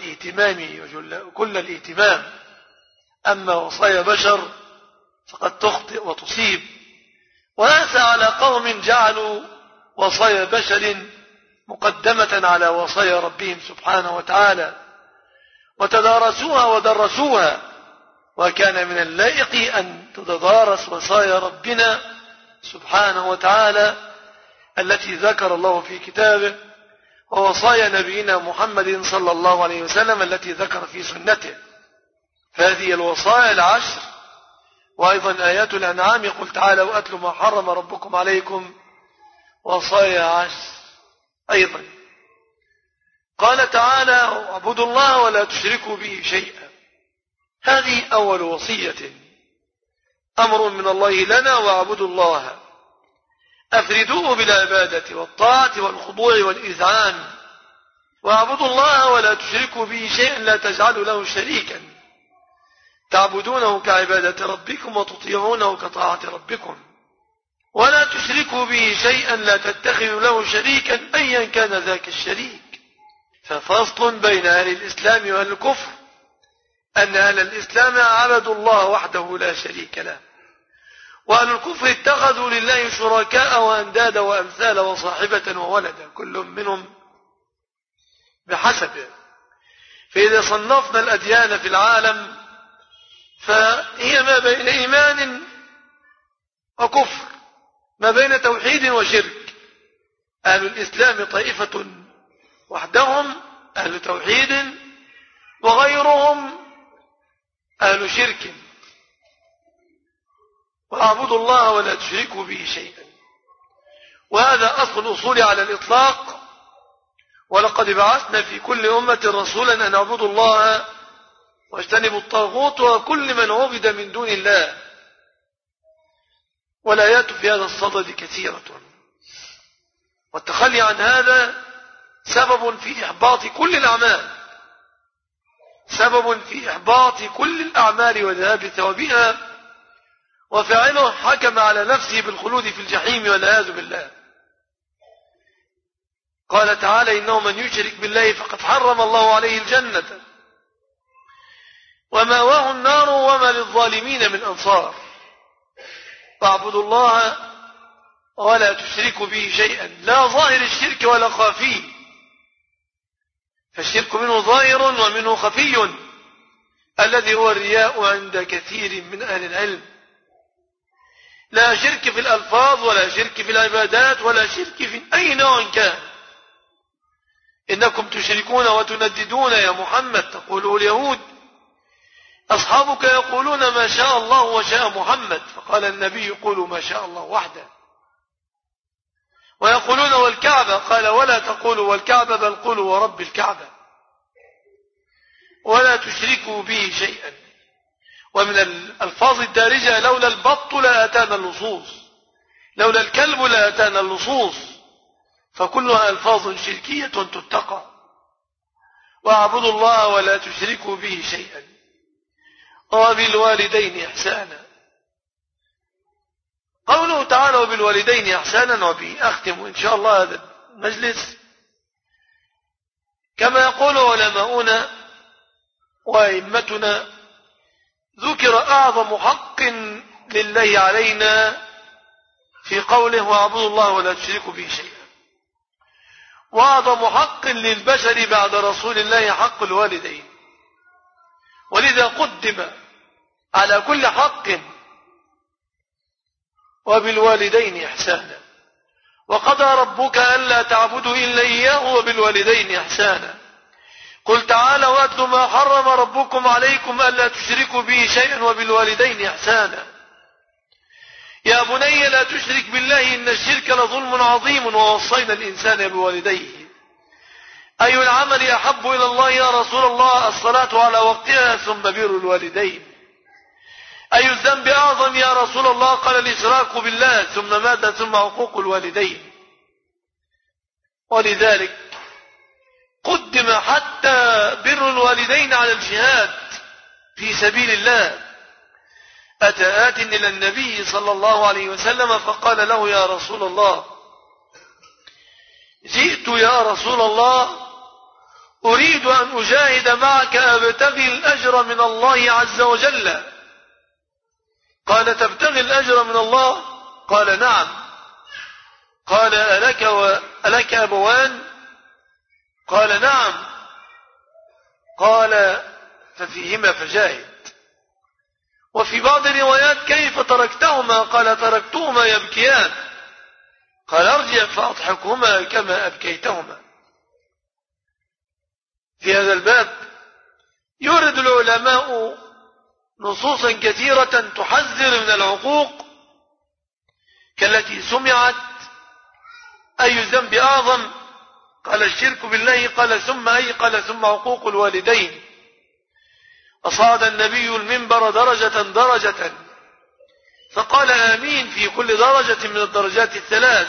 كل الاهتمام. أما وصايا بشر فقد تخطئ وتصيب. ونأسى على قوم جعلوا وصايا بشر مقدمة على وصايا ربهم سبحانه وتعالى وتدارسوها ودرسوها. وكان من اللائق أن تتدارس وصايا ربنا سبحانه وتعالى التي ذكر الله في كتابه، ووصايا نبينا محمد صلى الله عليه وسلم التي ذكر في سنته. فهذه الوصايا العشر. وأيضا آيات الأنعام: قل تعالوا أتل ما حرم ربكم عليكم، وصايا عشر أيضا. قال تعالى: واعبدوا الله ولا تشركوا به شيئا. هذه أول وصية، أمر من الله لنا: واعبدوا الله. أفردوه بالعبادة والطاعة والخضوع والإذعان، واعبدوا الله ولا تشركوا به شيئا لا تجعلوا له شريكا، تعبدونه كعبادة ربكم وتطيعونه كطاعة ربكم، ولا تشركوا به شيئا لا تتخذوا له شريكا أيا كان ذاك الشريك. ففصل بين أهل الإسلام وأهل الكفر أن أهل الإسلام عبدوا الله وحده لا شريك له، وأهل الكفر اتخذوا لله شركاء وأندادا وأمثال وصاحبة وولدا، كل منهم بحسبه. فإذا صنفنا الأديان في العالم فهي ما بين إيمان وكفر، ما بين توحيد وشرك. أهل الإسلام طائفة وحدهم أهل توحيد، وغيرهم أهل شرك. واعبدوا الله ولا تشركوا به شيئا، وهذا أصل الأصول على الإطلاق. ولقد بعثنا في كل أمة رسولا أن اعبدوا الله واجتنبوا الطاغوت وكل من عبد من دون الله. والآيات في هذا الصدد كثيرة، والتخلي عن هذا سبب في إحباط كل الأعمال، سبب في إحباط كل الأعمال وذهاب ثوابها، وفاعله حكم على نفسه بالخلود في الجحيم والعياذ بالله. قال تعالى: إنه من يشرك بالله فقد حرم الله عليه الجنة ومأواه النار وما للظالمين من أنصار. فاعبدوا الله ولا تشركوا به شيئا، لا ظاهر الشرك ولا خفي، فالشرك منه ظاهر ومنه خفي الذي هو الرياء عند كثير من أهل العلم. لا شرك في الألفاظ ولا شرك في العبادات ولا شرك في أي نوع كان. إنكم تشركون وتنددون يا محمد، تقوله اليهود، أصحابك يقولون ما شاء الله وشاء محمد، فقال النبي: قولوا ما شاء الله وحده. ويقولون والكعبة، قال: ولا تقولوا والكعبة بل قولوا ورب الكعبة، ولا تشركوا به شيئا. ومن الألفاظ الدارجة: لولا البط لأتانا اللصوص، لولا الكلب لأتانا اللصوص، فكلها ألفاظ شركية تتقى. واعبدوا الله ولا تشركوا به شيئا وبالوالدين إحسانا. قوله تعالى وبالوالدين إحسانا، وبه أختم إن شاء الله هذا المجلس، كما يقول علماؤنا وأئمتنا: ذكر أعظم حق لله علينا في قوله واعبدوا الله ولا تشركوا به شيئا، وأعظم حق للبشر بعد رسول الله حق الوالدين، ولذا قدم على كل حق وبالوالدين إحسانا. وقضى ربك ألا تعبدوا إلا إياه وبالوالدين إحسانا. قل تعالى واتلوا ما حرم ربكم عليكم ألا تشركوا به شيئا وبالوالدين إحسانا. يا بني لا تشرك بالله إن الشرك لظلم عظيم ووصينا الإنسان بوالديه. أي العمل أحب إلى الله يا رسول الله؟ الصلاة على وقتها ثم بر الوالدين. أي الذنب أعظم يا رسول الله؟ قال الإشراك بالله، ثم ماذا؟ ثم عقوق الوالدين. ولذلك قدم حتى بر الوالدين على الجهاد في سبيل الله. أتى آت إلى النبي صلى الله عليه وسلم فقال له: يا رسول الله، جئت يا رسول الله أريد أن أجاهد معك أبتغي الأجر من الله عز وجل. قال: تبتغي الأجر من الله؟ قال: نعم. قال: ألك أبوان؟ قال: نعم. قال: ففيهما فجاهد. وفي بعض الروايات: كيف تركتهما؟ قال: تركتهما يبكيان. قال: ارجع فأضحكهما كما أبكيتهما. في هذا الباب يورد العلماء نصوصا كثيرة تحذر من العقوق كالتي سمعت. أي الذنب أعظم؟ قال: الشرك بالله. قال: ثم أي؟ قال: ثم عقوق الوالدين. أصعد النبي المنبر درجة درجة فقال آمين في كل درجة من الدرجات الثلاث.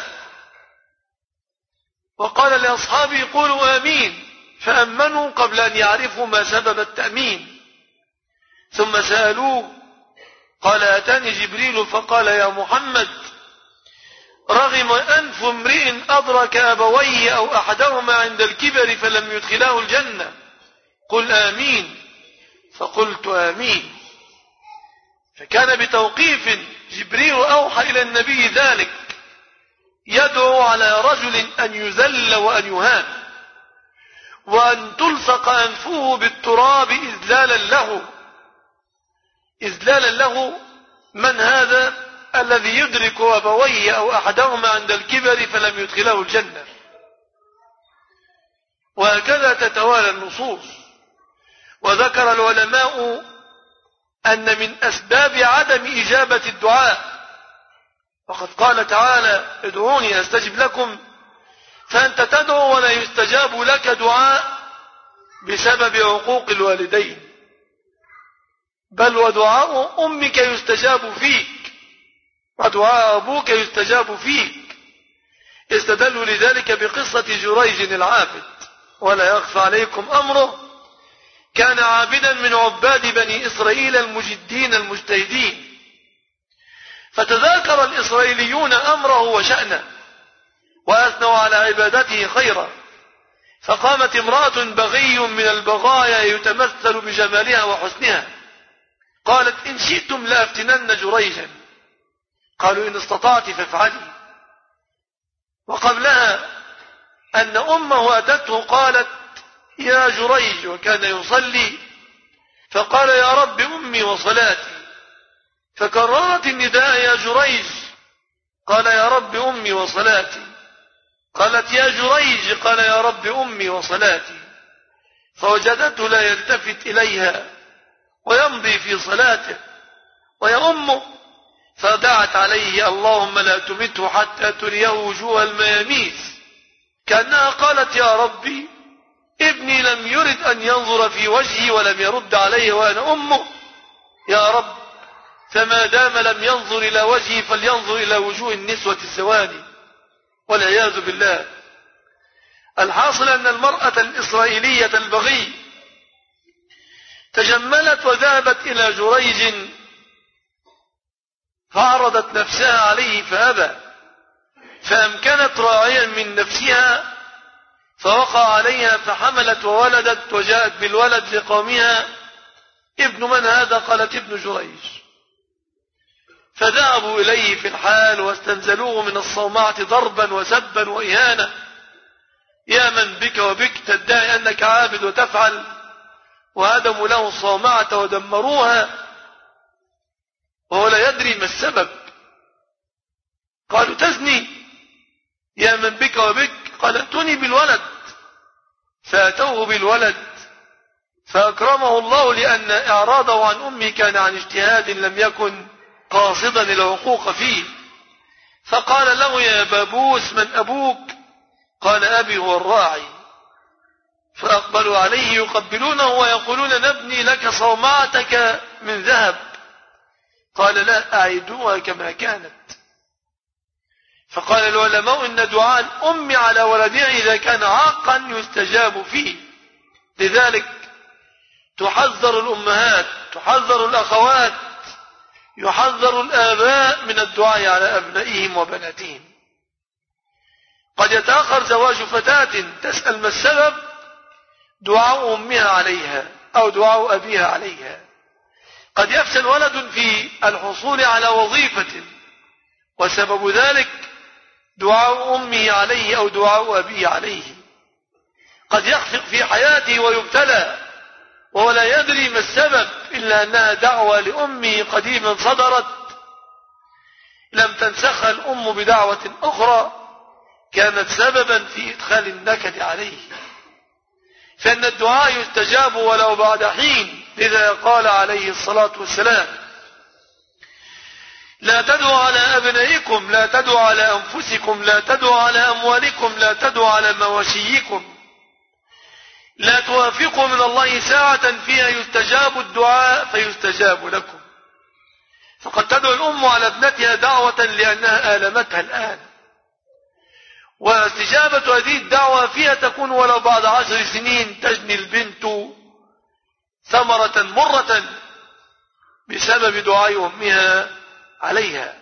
وقال لأصحابه قولوا آمين، فأمنوا قبل أن يعرفوا ما سبب التأمين. ثم سألوه قال أتاني جبريل فقال يا محمد رغم أنف امرئ أدرك أبويه أو أحدهما عند الكبر فلم يدخلاه الجنة، قل آمين، فقلت آمين. فكان بتوقيف جبريل أوحى إلى النبي ذلك، يدعو على رجل أن يذل وأن يهان وأن تلصق أنفه بالتراب إذلالا له. من هذا الذي يدرك أبويه أو أحدهما عند الكبر فلم يدخله الجنة؟ وهكذا تتوالى النصوص. وذكر العلماء أن من أسباب عدم إجابة الدعاء، وقد قال تعالى ادعوني أستجب لكم، فأنت تدعو ولا يستجاب لك دعاء بسبب عقوق الوالدين، بل ودعاء أمك يستجاب فيك ودعاء أبوك يستجاب فيك. استدلوا لذلك بقصة جريج العابد، ولا يخفى عليكم أمره، كان عابدا من عباد بني إسرائيل المجدين المجتهدين، فتذاكر الإسرائيليون أمره وشأنه وأثنوا على عبادته خيرا. فقامت امرأة بغي من البغايا يتمثل بجمالها وحسنها، قالت إن شئتم لأفتنن جريجا. قالوا إن استطعت فافعلي. وقبلها أن أمه أتته قالت يا جريج، وكان يصلي، فقال يا رب أمي وصلاتي، فكررت النداء يا جريج، قال يا رب أمي وصلاتي، قالت يا جريج، قال يا رب أمي وصلاتي، فوجدته لا يلتفت إليها ويمضي في صلاته ويأمه، فدعت عليه اللهم لا تمته حتى تريه وجوه المياميس، كأنها قالت يا ربي ابني لم يرد أن ينظر في وجهي ولم يرد عليه وأنا أمه، يا رب فما دام لم ينظر إلى وجهي فلينظر إلى وجوه النسوة السواني، والعياذ بالله. الحاصل أن المرأة الإسرائيلية البغي تجملت وذهبت إلى جريج فعرضت نفسها عليه فأبى، فأمكنت راعيا من نفسها فوقع عليها فحملت وولدت، وجاءت بالولد لقومها ابن من هذا؟ قالت ابن جريج. فذهبوا إليه في الحال واستنزلوه من الصومعة ضربا وسبا وإهانة، يا من بك وبك تدعي أنك عابد وتفعل، وهدموا له الصومعة ودمروها وهو لا يدري ما السبب. قالوا تزني، يا من بك وبك، قال ائتوني بالولد، فأتوه بالولد فأكرمه الله، لأن إعراضه عن أمه كان عن اجتهاد لم يكن قاصدا العقوق فيه. فقال له يا بابوس من أبوك؟ قال أبي هو الراعي. فأقبلوا عليه يقبلونه ويقولون نبني لك صومعتك من ذهب، قال لا أعيدوها كما كانت. فقال العلماء إن دعاء الأم على ولدها إذا كان عاقا يستجاب فيه، لذلك تحذر الأمهات، تحذر الأخوات، يحذر الآباء من الدعاء على أبنائهم وبناتهم. قد يتأخر زواج فتاة تسأل ما السبب، دعاء أمها عليها أو دعاء أبيها عليها. قد يفشل ولد في الحصول على وظيفة وسبب ذلك دعاء أمه عليه أو دعاء أبيه عليه. قد يخفق في حياته ويبتلى وهو لا يدري ما السبب، إلا أنها دعوة لأمه قديما صدرت لم تنسخها الأم بدعوة أخرى كانت سببا في إدخال النكد عليه. فإن الدعاء يستجاب ولو بعد حين، لذا قال عليه الصلاة والسلام لا تدعوا على أبنائكم، لا تدعوا على أنفسكم، لا تدعوا على أموالكم، لا تدعوا على مواشيكم، لا توافقوا من الله ساعة فيها يستجاب الدعاء فيستجاب لكم. فقد تدعو الأم على ابنتها دعوة لأنها آلمتها الآن، واستجابة هذه الدعوة فيها تكون ولو بعد 10 سنين تجني البنت ثمرة مرة بسبب دعاء أمها عليها.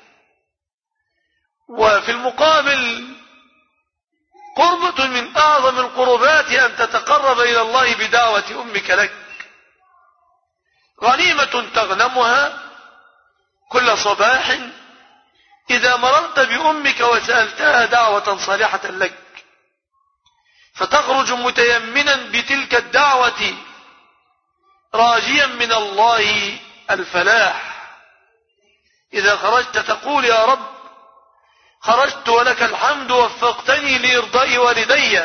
وفي المقابل قربة من أعظم القربات أن تتقرب إلى الله بدعوة أمك لك، غنيمة تغنمها كل صباح إذا مررت بأمك وسألتها دعوة صالحة لك، فتخرج متيمنا بتلك الدعوة راجيا من الله الفلاح. إذا خرجت تقول يا رب خرجت ولك الحمد وفقتني لإرضاء والدي،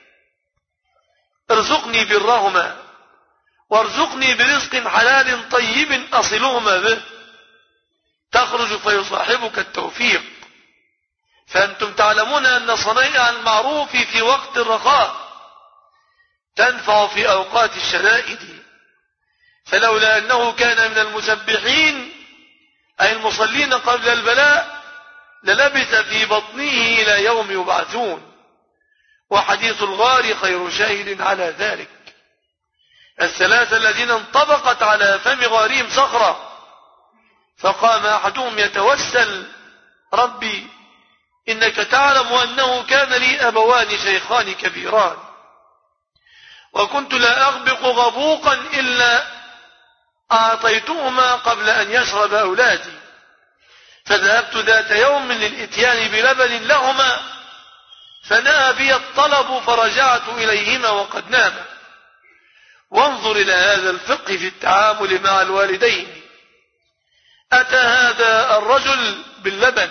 ارزقني برهما وارزقني برزق حلال طيب أصلهما به، تخرج فيصاحبك التوفيق. فأنتم تعلمون أن صنائع المعروف في وقت الرخاء تنفع في أوقات الشدائد، فلولا أنه كان من المسبحين أي المصلين قبل البلاء للبث في بطنه إلى يوم يبعثون. وحديث الغار خير شاهد على ذلك. الثلاثة الذين انطبقت على فم غارهم صخرة، فقام أحدهم يتوسل ربي إنك تعلم أنه كان لي أبوان شيخان كبيران، وكنت لا أغبق غبوقا إلا أعطيتهما قبل أن يشرب أولادي، فذهبت ذات يوم للإتيان بلبن لهما فنأى بي الطلب فرجعت إليهما وقد ناما. وانظر إلى هذا الفقه في التعامل مع الوالدين. أتى هذا الرجل باللبن،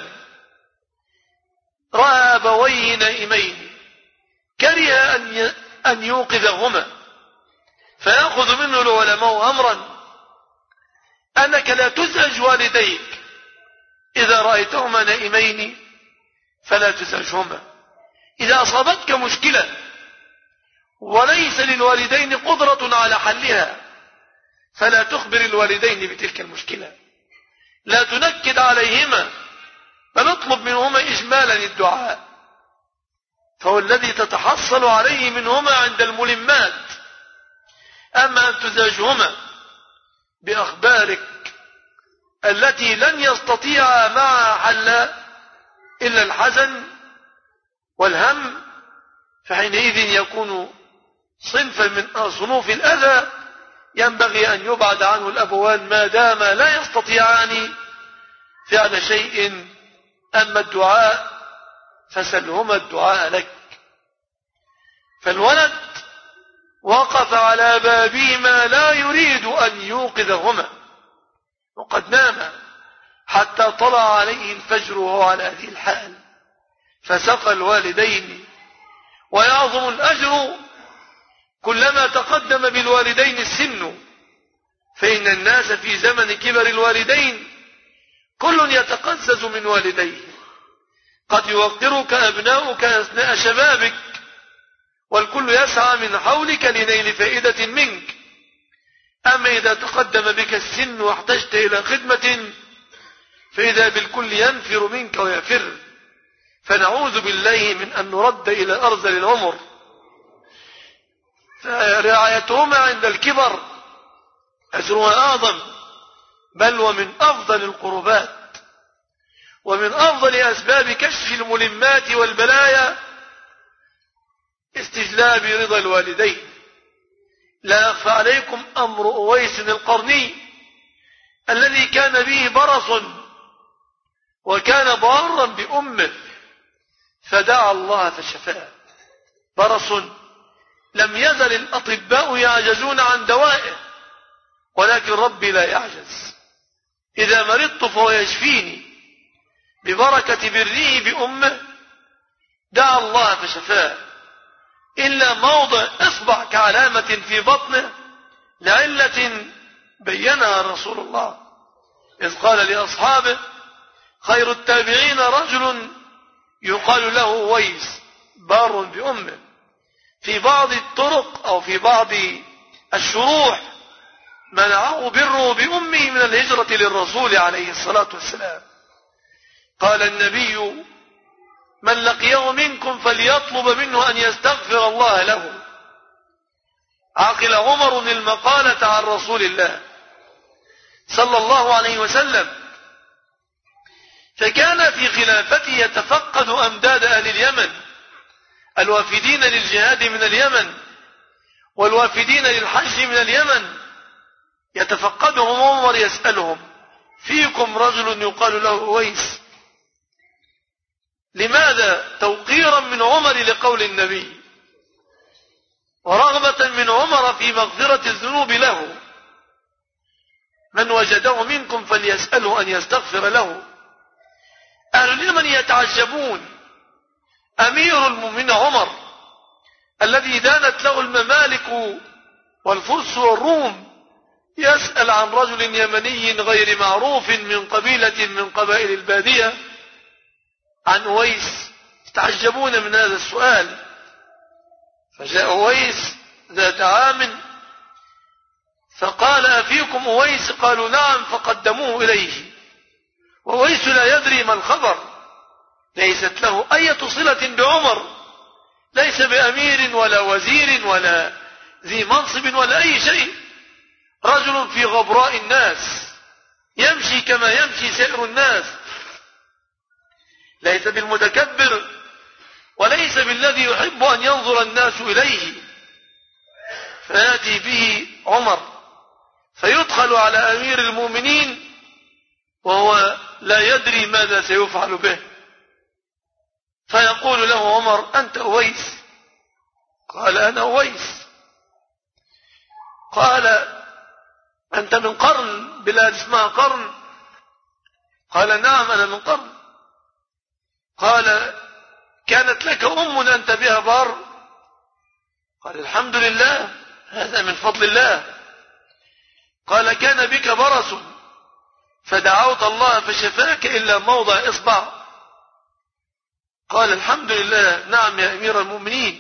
رأى أبويه نائمين، كره أن يوقظهما، فيأخذ منه العلماء أمرا أنك لا تزعج والديك، إذا رأيتهما نائمين فلا تزعجهما. إذا أصابتك مشكلة وليس للوالدين قدرة على حلها فلا تخبر الوالدين بتلك المشكلة، لا تنكد عليهما، بل اطلب منهما إجمالا الدعاء، فهو الذي تتحصل عليه منهما عند الملمات. أما أن تزعجهما بأخبارك التي لن يستطيع معها حل إلا الحزن والهم، فحينئذ يكون صنفا من صنوف الأذى ينبغي أن يبعد عنه الأبوان ما دام لا يستطيعان فعل شيء. أما الدعاء فسلهما الدعاء لك. فالولد وقف على بابهما لا يريد أن يوقظهما، وقد نام حتى طلع عليه الفجر وهو على هذه الحال، فسقى الوالدين. ويعظم الأجر كلما تقدم بالوالدين السن، فإن الناس في زمن كبر الوالدين كل يتقزز من والديه. قد يوقرك أبناؤك أثناء شبابك، والكل يسعى من حولك لنيل فائدة منك. أما إذا تقدم بك السن واحتجت إلى خدمة فإذا بالكل ينفر منك ويفر، فنعوذ بالله من أن نرد إلى أرذل العمر. فرعايتهما عند الكبر أجرها أعظم، بل ومن أفضل القربات ومن أفضل أسباب كشف الملمات والبلايا استجلاب رضا الوالدين. لا يخفى عليكم أمر أويس القرني الذي كان به برص وكان ضارا بأمه، فدعا الله فشفاه. برص لم يزل الأطباء يعجزون عن دوائه، ولكن ربي لا يعجز. إذا مرضت فهو يشفيني ببركة بره بأمه. دعا الله فشفاه، إلا موضع إصبع كعلامة في بطنه لعلة بينها رسول الله، إذ قال لأصحابه: خير التابعين رجل يقال له ويس بار بأمه. في بعض الطرق أو في بعض الشروح منعه بره بأمه من الهجرة للرسول عليه الصلاة والسلام. قال النبي: من لقيه منكم فليطلب منه أن يستغفر الله له. عقل عمر المقالة عن رسول الله صلى الله عليه وسلم، فكان في خلافته يتفقد أمداد أهل اليمن الوافدين للجهاد من اليمن والوافدين للحج من اليمن، يتفقدهم عمر يسألهم: فيكم رجل يقال له أويس؟ لماذا؟ توقيرا من عمر لقول النبي، ورغبة من عمر في مغفرة الذنوب له. من وجده منكم فليسأله أن يستغفر له. أهل اليمن يتعجبون، أمير المؤمنين عمر الذي دانت له الممالك والفرس والروم يسأل عن رجل يمني غير معروف من قبيلة من قبائل البادية عن أويس. يتعجبون من هذا السؤال. فجاء أويس ذات عام فقال: أفيكم أويس؟ قالوا: نعم. فقدموه إليه، وأويس لا يدري ما الخبر، ليست له أي صلة بعمر، ليس بأمير ولا وزير ولا ذي منصب ولا أي شيء، رجل في غبراء الناس يمشي كما يمشي سائر الناس، ليس بالمتكبر وليس بالذي يحب أن ينظر الناس إليه. فيأتي به عمر فيدخل على أمير المؤمنين وهو لا يدري ماذا سيفعل به، فيقول له عمر: أنت أويس؟ قال: أنا أويس. قال: أنت من قرن، بلاد اسمها قرن؟ قال: نعم أنا من قرن. قال: كانت لك أم أنت بها بار؟ قال: الحمد لله، هذا من فضل الله. قال: كان بك برص فدعوت الله فشفاك إلا موضع إصبع؟ قال: الحمد لله، نعم يا أمير المؤمنين.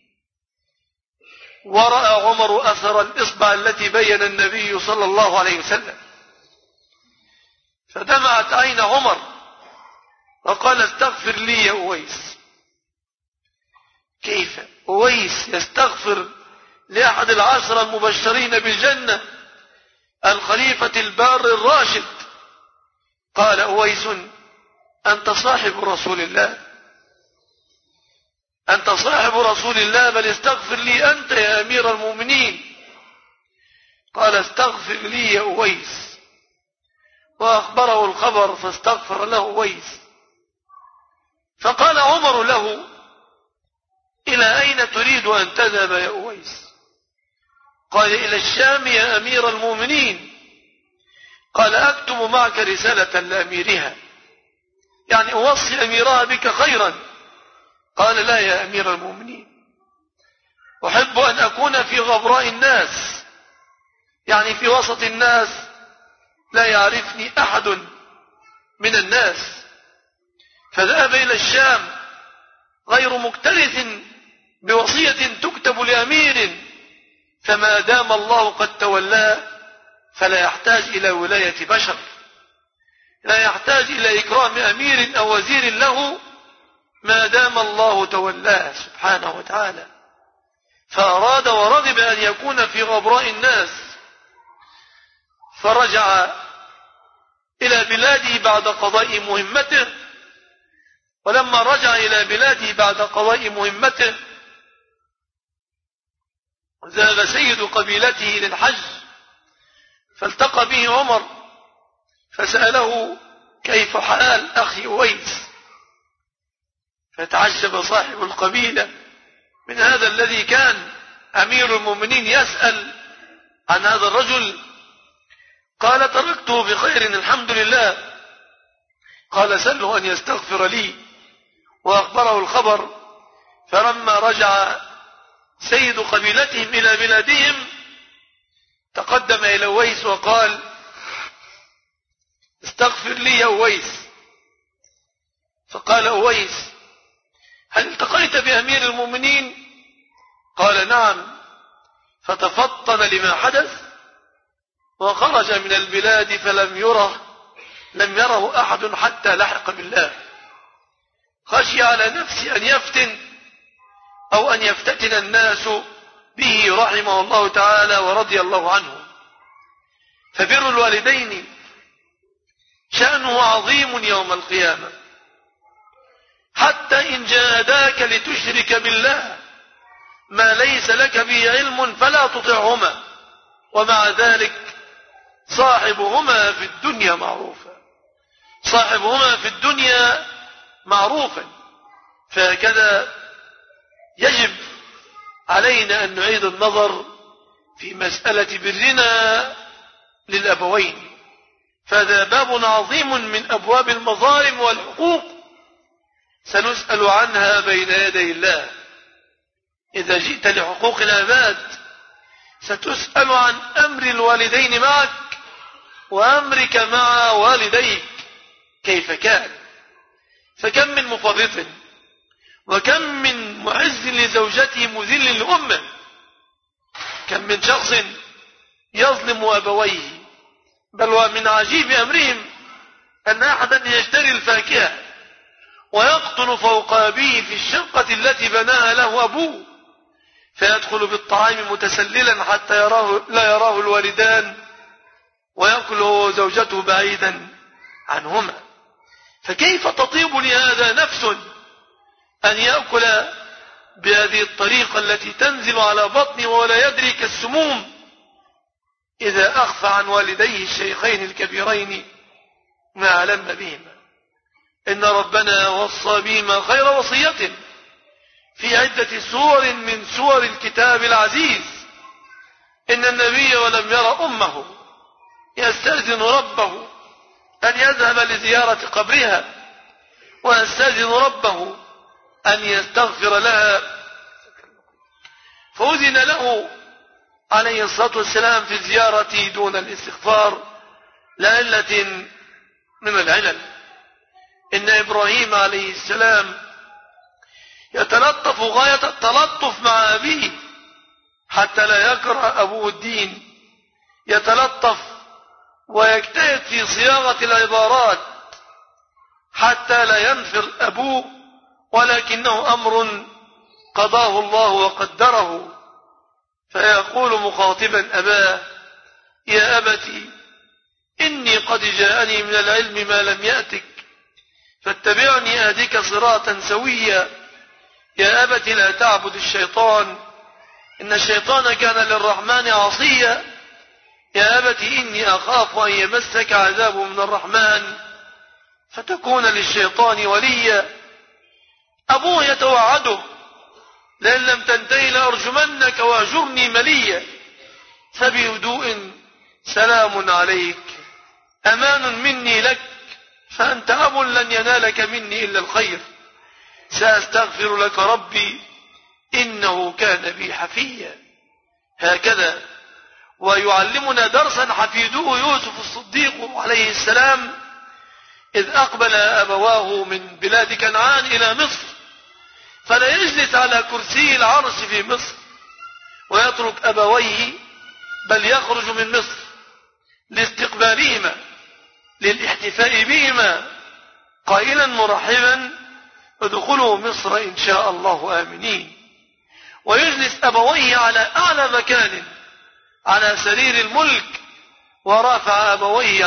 ورأى عمر أثر الإصبع التي بين النبي صلى الله عليه وسلم، فدمعت عين عمر وقال: استغفر لي يا أويس. كيف أويس يستغفر لأحد العشرة المبشرين بالجنة، الخليفة البار الراشد؟ قال أويس: أنت صاحب رسول الله، أنت صاحب رسول الله، بل استغفر لي أنت يا أمير المؤمنين. قال: استغفر لي يا أويس. وأخبره الخبر فاستغفر له أويس. فقال عمر له: إلى أين تريد أن تذهب يا أويس؟ قال: إلى الشام يا أمير المؤمنين. قال: أكتب معك رسالة لأميرها، يعني أوصي أميرها بك خيرا. قال: لا يا أمير المؤمنين، أحب أن أكون في غبراء الناس، يعني في وسط الناس لا يعرفني أحد من الناس. فذهب إلى الشام غير مكترث بوصية تكتب لأمير، فما دام الله قد تولاه فلا يحتاج إلى ولاية بشر، لا يحتاج إلى إكرام أمير أو وزير له ما دام الله تولاه سبحانه وتعالى. فأراد ورغب أن يكون في غبراء الناس، فرجع إلى بلاده بعد قضاء مهمته. ولما رجع إلى بلاده بعد قضاء مهمته ذهب سيد قبيلته للحج، فالتقى به عمر فسأله: كيف حال أخي أويس؟ فتعجب صاحب القبيلة من هذا الذي كان أمير المؤمنين يسأل عن هذا الرجل. قال: تركته بخير الحمد لله. قال: سله أن يستغفر لي. وأخبره الخبر. فلما رجع سيد قبيلتهم إلى بلادهم تقدم إلى أويس وقال: استغفر لي يا أويس. فقال أويس: هل التقيت بأمير المؤمنين؟ قال: نعم. فتفطن لما حدث وخرج من البلاد فلم يره أحد حتى لحق بالله. خشي على نفسه أن يفتن أو أن يفتتن الناس به رحمه الله تعالى ورضي الله عنه. فبر الوالدين شأنه عظيم يوم القيامة، حتى إن جاهداك لتشرك بالله ما ليس لك به علم فلا تطعهما، ومع ذلك صاحبهما في الدنيا معروفا. فهكذا يجب علينا أن نعيد النظر في مسألة برنا للأبوين، فهذا باب عظيم من أبواب المظالم والحقوق سنسأل عنها بين يدي الله. إذا جئت لحقوق العباد ستسأل عن أمر الوالدين معك وأمرك مع والديك كيف كان. فكم من مفرط وكم من معز لزوجته مذل لأمه، كم من شخص يظلم أبويه. بل ومن عجيب أمرهم أن أحدا يشتري الفاكهة ويقطن فوق أبيه في الشقة التي بناها له أبوه، فيدخل بالطعام متسللا حتى لا يراه الوالدان، ويأكل هو وزوجته بعيدا عنهما. فكيف تطيب لهذا نفس أن يأكل بهذه الطريقة التي تنزل على بطنه ولا يدري كالسموم إذا أخفى عن والديه الشيخين الكبيرين ما علم بهما. إن ربنا وصى بهما خير وصية في عدة سور من سور الكتاب العزيز. إن النبي ولم ير أمه يستأذن ربه أن يذهب لزيارة قبرها، ويستأذن ربه أن يستغفر لها، فأذن له عليه الصلاة والسلام في الزيارة دون الاستغفار لعلة من العلل. إن إبراهيم عليه السلام يتلطف غاية التلطف مع أبيه حتى لا يكره أبوه الدين، يتلطف ويجتهد في صياغة العبارات حتى لا ينفر أبوه، ولكنه أمر قضاه الله وقدره. فيقول مخاطبا أباه: يا أبتي إني قد جاءني من العلم ما لم يأتك فاتبعني أهدك صراطا سويا. يا أبت لا تعبد الشيطان إن الشيطان كان للرحمن عصيا. يا أبت إني أخاف أن يمسك عذاب من الرحمن فتكون للشيطان وليا. أبوه يتوعده: لئن لم تنتهي لأرجمنك واهجرني مليا. فبهدوء: سلام عليك أمان مني لك، فأنت أب لن ينالك مني إلا الخير، سأستغفر لك ربي إنه كان بي حفيا. هكذا ويعلمنا درسا حفيده يوسف الصديق عليه السلام إذ أقبل أبواه من بلاد كنعان إلى مصر، فلا يجلس على كرسي العرش في مصر ويترك أبويه، بل يخرج من مصر لاستقبالهما للاحتفاء بهما قائلا مرحبا: ادخلوا مصر إن شاء الله آمنين. ويجلس أبويه على أعلى مكان على سرير الملك، ورفع أبويه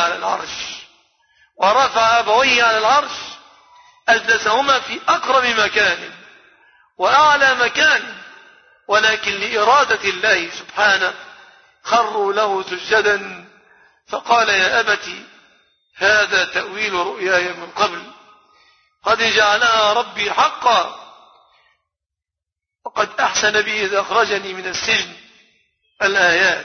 على العرش أجلسهما في أقرب مكان وأعلى مكان، ولكن لإرادة الله سبحانه خروا له سجدا، فقال: يا أبتي هذا تأويل رؤياي من قبل قد جعلها ربي حقا، وقد أحسن بي إذ أخرجني من السجن. الآيات.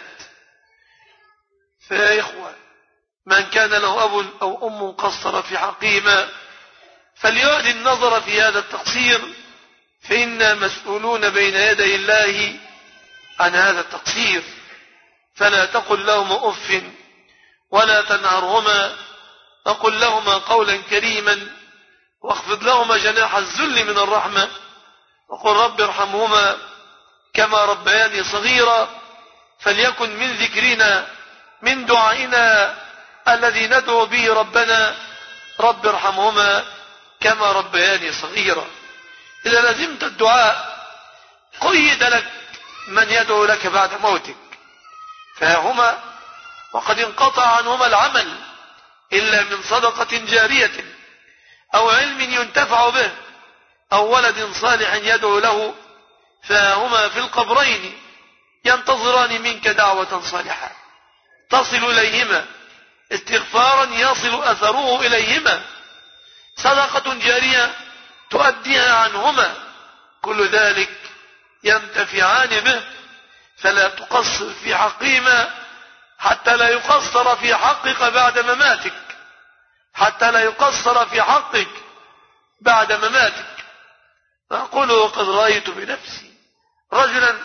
فيا إخوة، من كان له أب أو أم قصر في حقهما فليعد النظر في هذا التقصير، فإنا مسؤولون بين يدي الله عن هذا التقصير. فلا تقل لهما أف ولا تنهرهما، وقل لهما قولا كريما، واخفض لهما جناح الذل من الرحمة، وقل رب ارحمهما كما ربياني صغيرا. فليكن من ذكرنا من دعائنا الذي ندعو به ربنا رب ارحمهما كما ربياني صغيرا. إذا لزمت الدعاء قيد لك من يدعو لك بعد موتك، فهما وقد انقطع عنهما العمل إلا من صدقة جارية أو علم ينتفع به أو ولد صالح يدعو له، فهما في القبرين ينتظران منك دعوة صالحة تصل إليهما، استغفارا يصل أثره إليهما، صدقة جارية تؤديها عنهما، كل ذلك ينتفعان به، فلا تقصر في حقهما حتى لا يقصر في حقك بعد مماتك، حتى لا يقصر في حقك بعد مماتك. أقول وقد رأيت بنفسي رجلا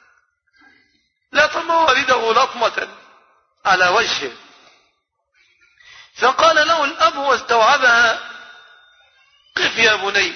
لطم والده لطمة على وجهه، فقال له الأب واستوعبها: قف يا بني،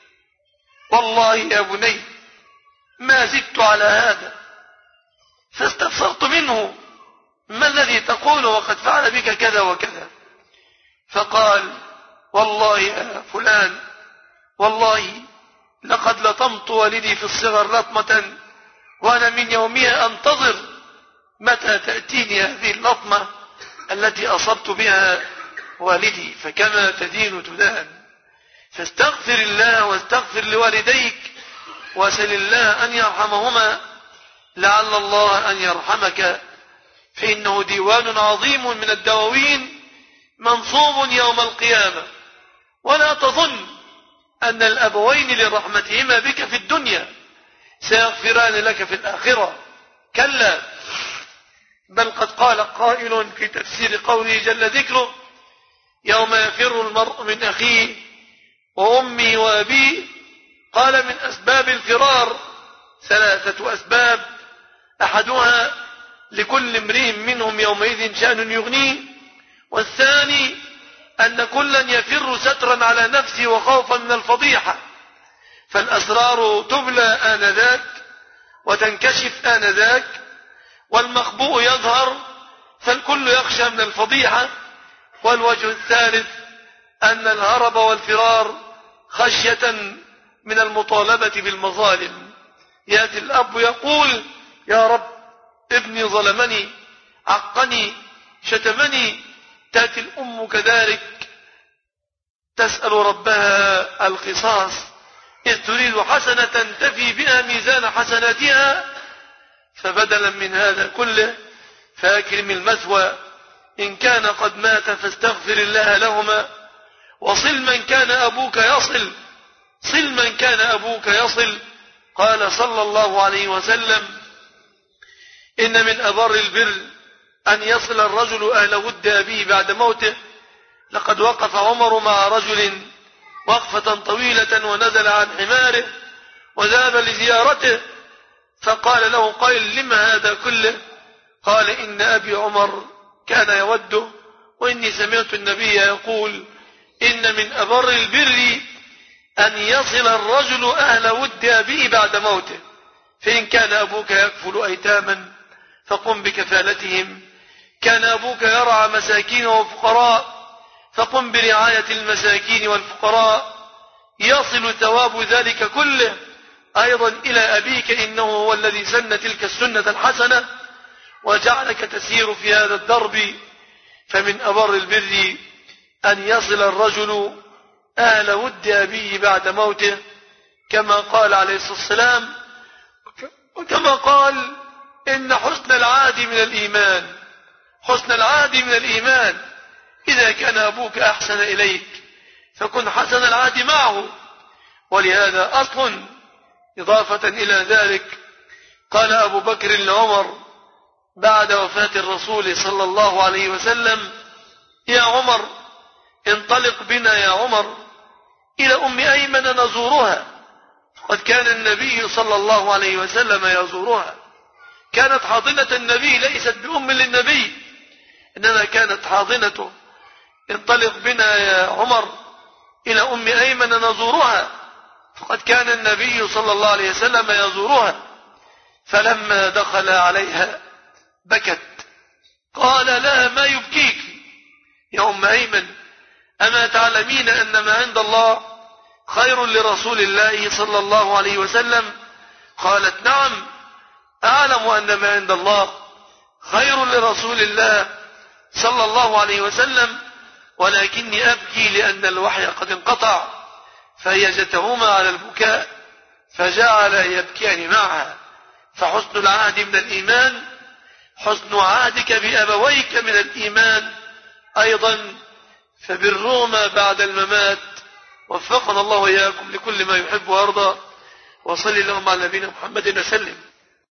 والله يا بني ما زدت على هذا. فاستفسرت منه: ما الذي تقول وقد فعل بك كذا وكذا؟ فقال: والله يا فلان، والله لقد لطمت والدي في الصغر لطمة وأنا من يومها أنتظر متى تأتيني هذه اللطمة التي أصبت بها والدي، فكما تدين تدان. فاستغفر الله واستغفر لوالديك واسأل الله أن يرحمهما، لعل الله أن يرحمك، فإنه ديوان عظيم من الدواوين منصوب يوم القيامة. ولا تظن أن الأبوين لرحمتهما بك في الدنيا سيغفران لك في الآخرة، كلا، بل قد قال قائل في تفسير قوله جل ذكره: يوم يفر المرء من أخيه وأمه وأبيه، قال: من أسباب الفرار 3 أسباب، أحدها لكل امرئ منهم يومئذ شأن يغنيه، والثاني أن كلا يفر سترا على نفسه وخوفا من الفضيحة، فالأسرار تبلى آنذاك وتنكشف آنذاك، والمخبوء يظهر فالكل يخشى من الفضيحة. والوجه الثالث أن الهرب والفرار خشية من المطالبة بالمظالم. يأتي الأب يقول: يا رب ابني ظلمني، عقني، شتمني. تأتي الأم كذلك تسأل ربها القصاص، إذ تريد حسنة تفي بها ميزان حسناتها، فبدلا من هذا كله فأكرم المثوى، إن كان قد مات فاستغفر الله لهما، وصل من كان أبوك يصل، صل من كان أبوك يصل. قال صلى الله عليه وسلم: إن من أبر البر أن يصل الرجل أهل ود أبيه بعد موته. لقد وقف عمر مع رجل وقفة طويلة ونزل عن حماره وذهب لزيارته، فقال له قائل: لما هذا كله؟ قال: إن أبي عمر كان يوده، وإني سمعت النبي يقول: إن من أبر البر أن يصل الرجل أهل ود أبيه بعد موته، فإن كان أبوك يكفل أيتاما فقم بكفالتهم، كان أبوك يرعى مساكين وفقراء فقم برعاية المساكين والفقراء، يصل ثواب ذلك كله أيضا إلى أبيك، إنه هو الذي سن تلك السنة الحسنة وجعلك تسير في هذا الدرب. فمن أبر البر أن يصل الرجل أهل ود أبيه بعد موته، كما قال عليه الصلاة والسلام، وكما قال: إن حسن العهد من الإيمان، حسن العهد من الإيمان. إذا كان أبوك أحسن إليك فكن حسن العهد معه. ولهذا أصل إضافة إلى ذلك قال أبو بكر لعمر بعد وفاة الرسول صلى الله عليه وسلم: يا عمر انطلق بنا يا عمر إلى أم أيمن نزورها، قد كان النبي صلى الله عليه وسلم يزورها، كانت حاضنة النبي ليست بأم للنبي إنما كانت حاضنته. انطلق بنا يا عمر إلى أم أيمن نزورها، فقد كان النبي صلى الله عليه وسلم يزورها. فلما دخل عليها بكت قال لها: ما يبكيك يا أم أيمن؟ أما تعلمين أن ما عند الله خير لرسول الله صلى الله عليه وسلم؟ قالت: نعم أعلم أن ما عند الله خير لرسول الله صلى الله عليه وسلم، ولكني أبكي لأن الوحي قد انقطع. فهيجتهما على البكاء فجعل يبكيان معها. فحسن العهد من الإيمان، حسن عهدك بأبويك من الإيمان أيضا، فبرهما بعد الممات. وفقنا الله وإياكم لكل ما يحب ويرضى. وصلي اللهم على نبينا محمد وسلم.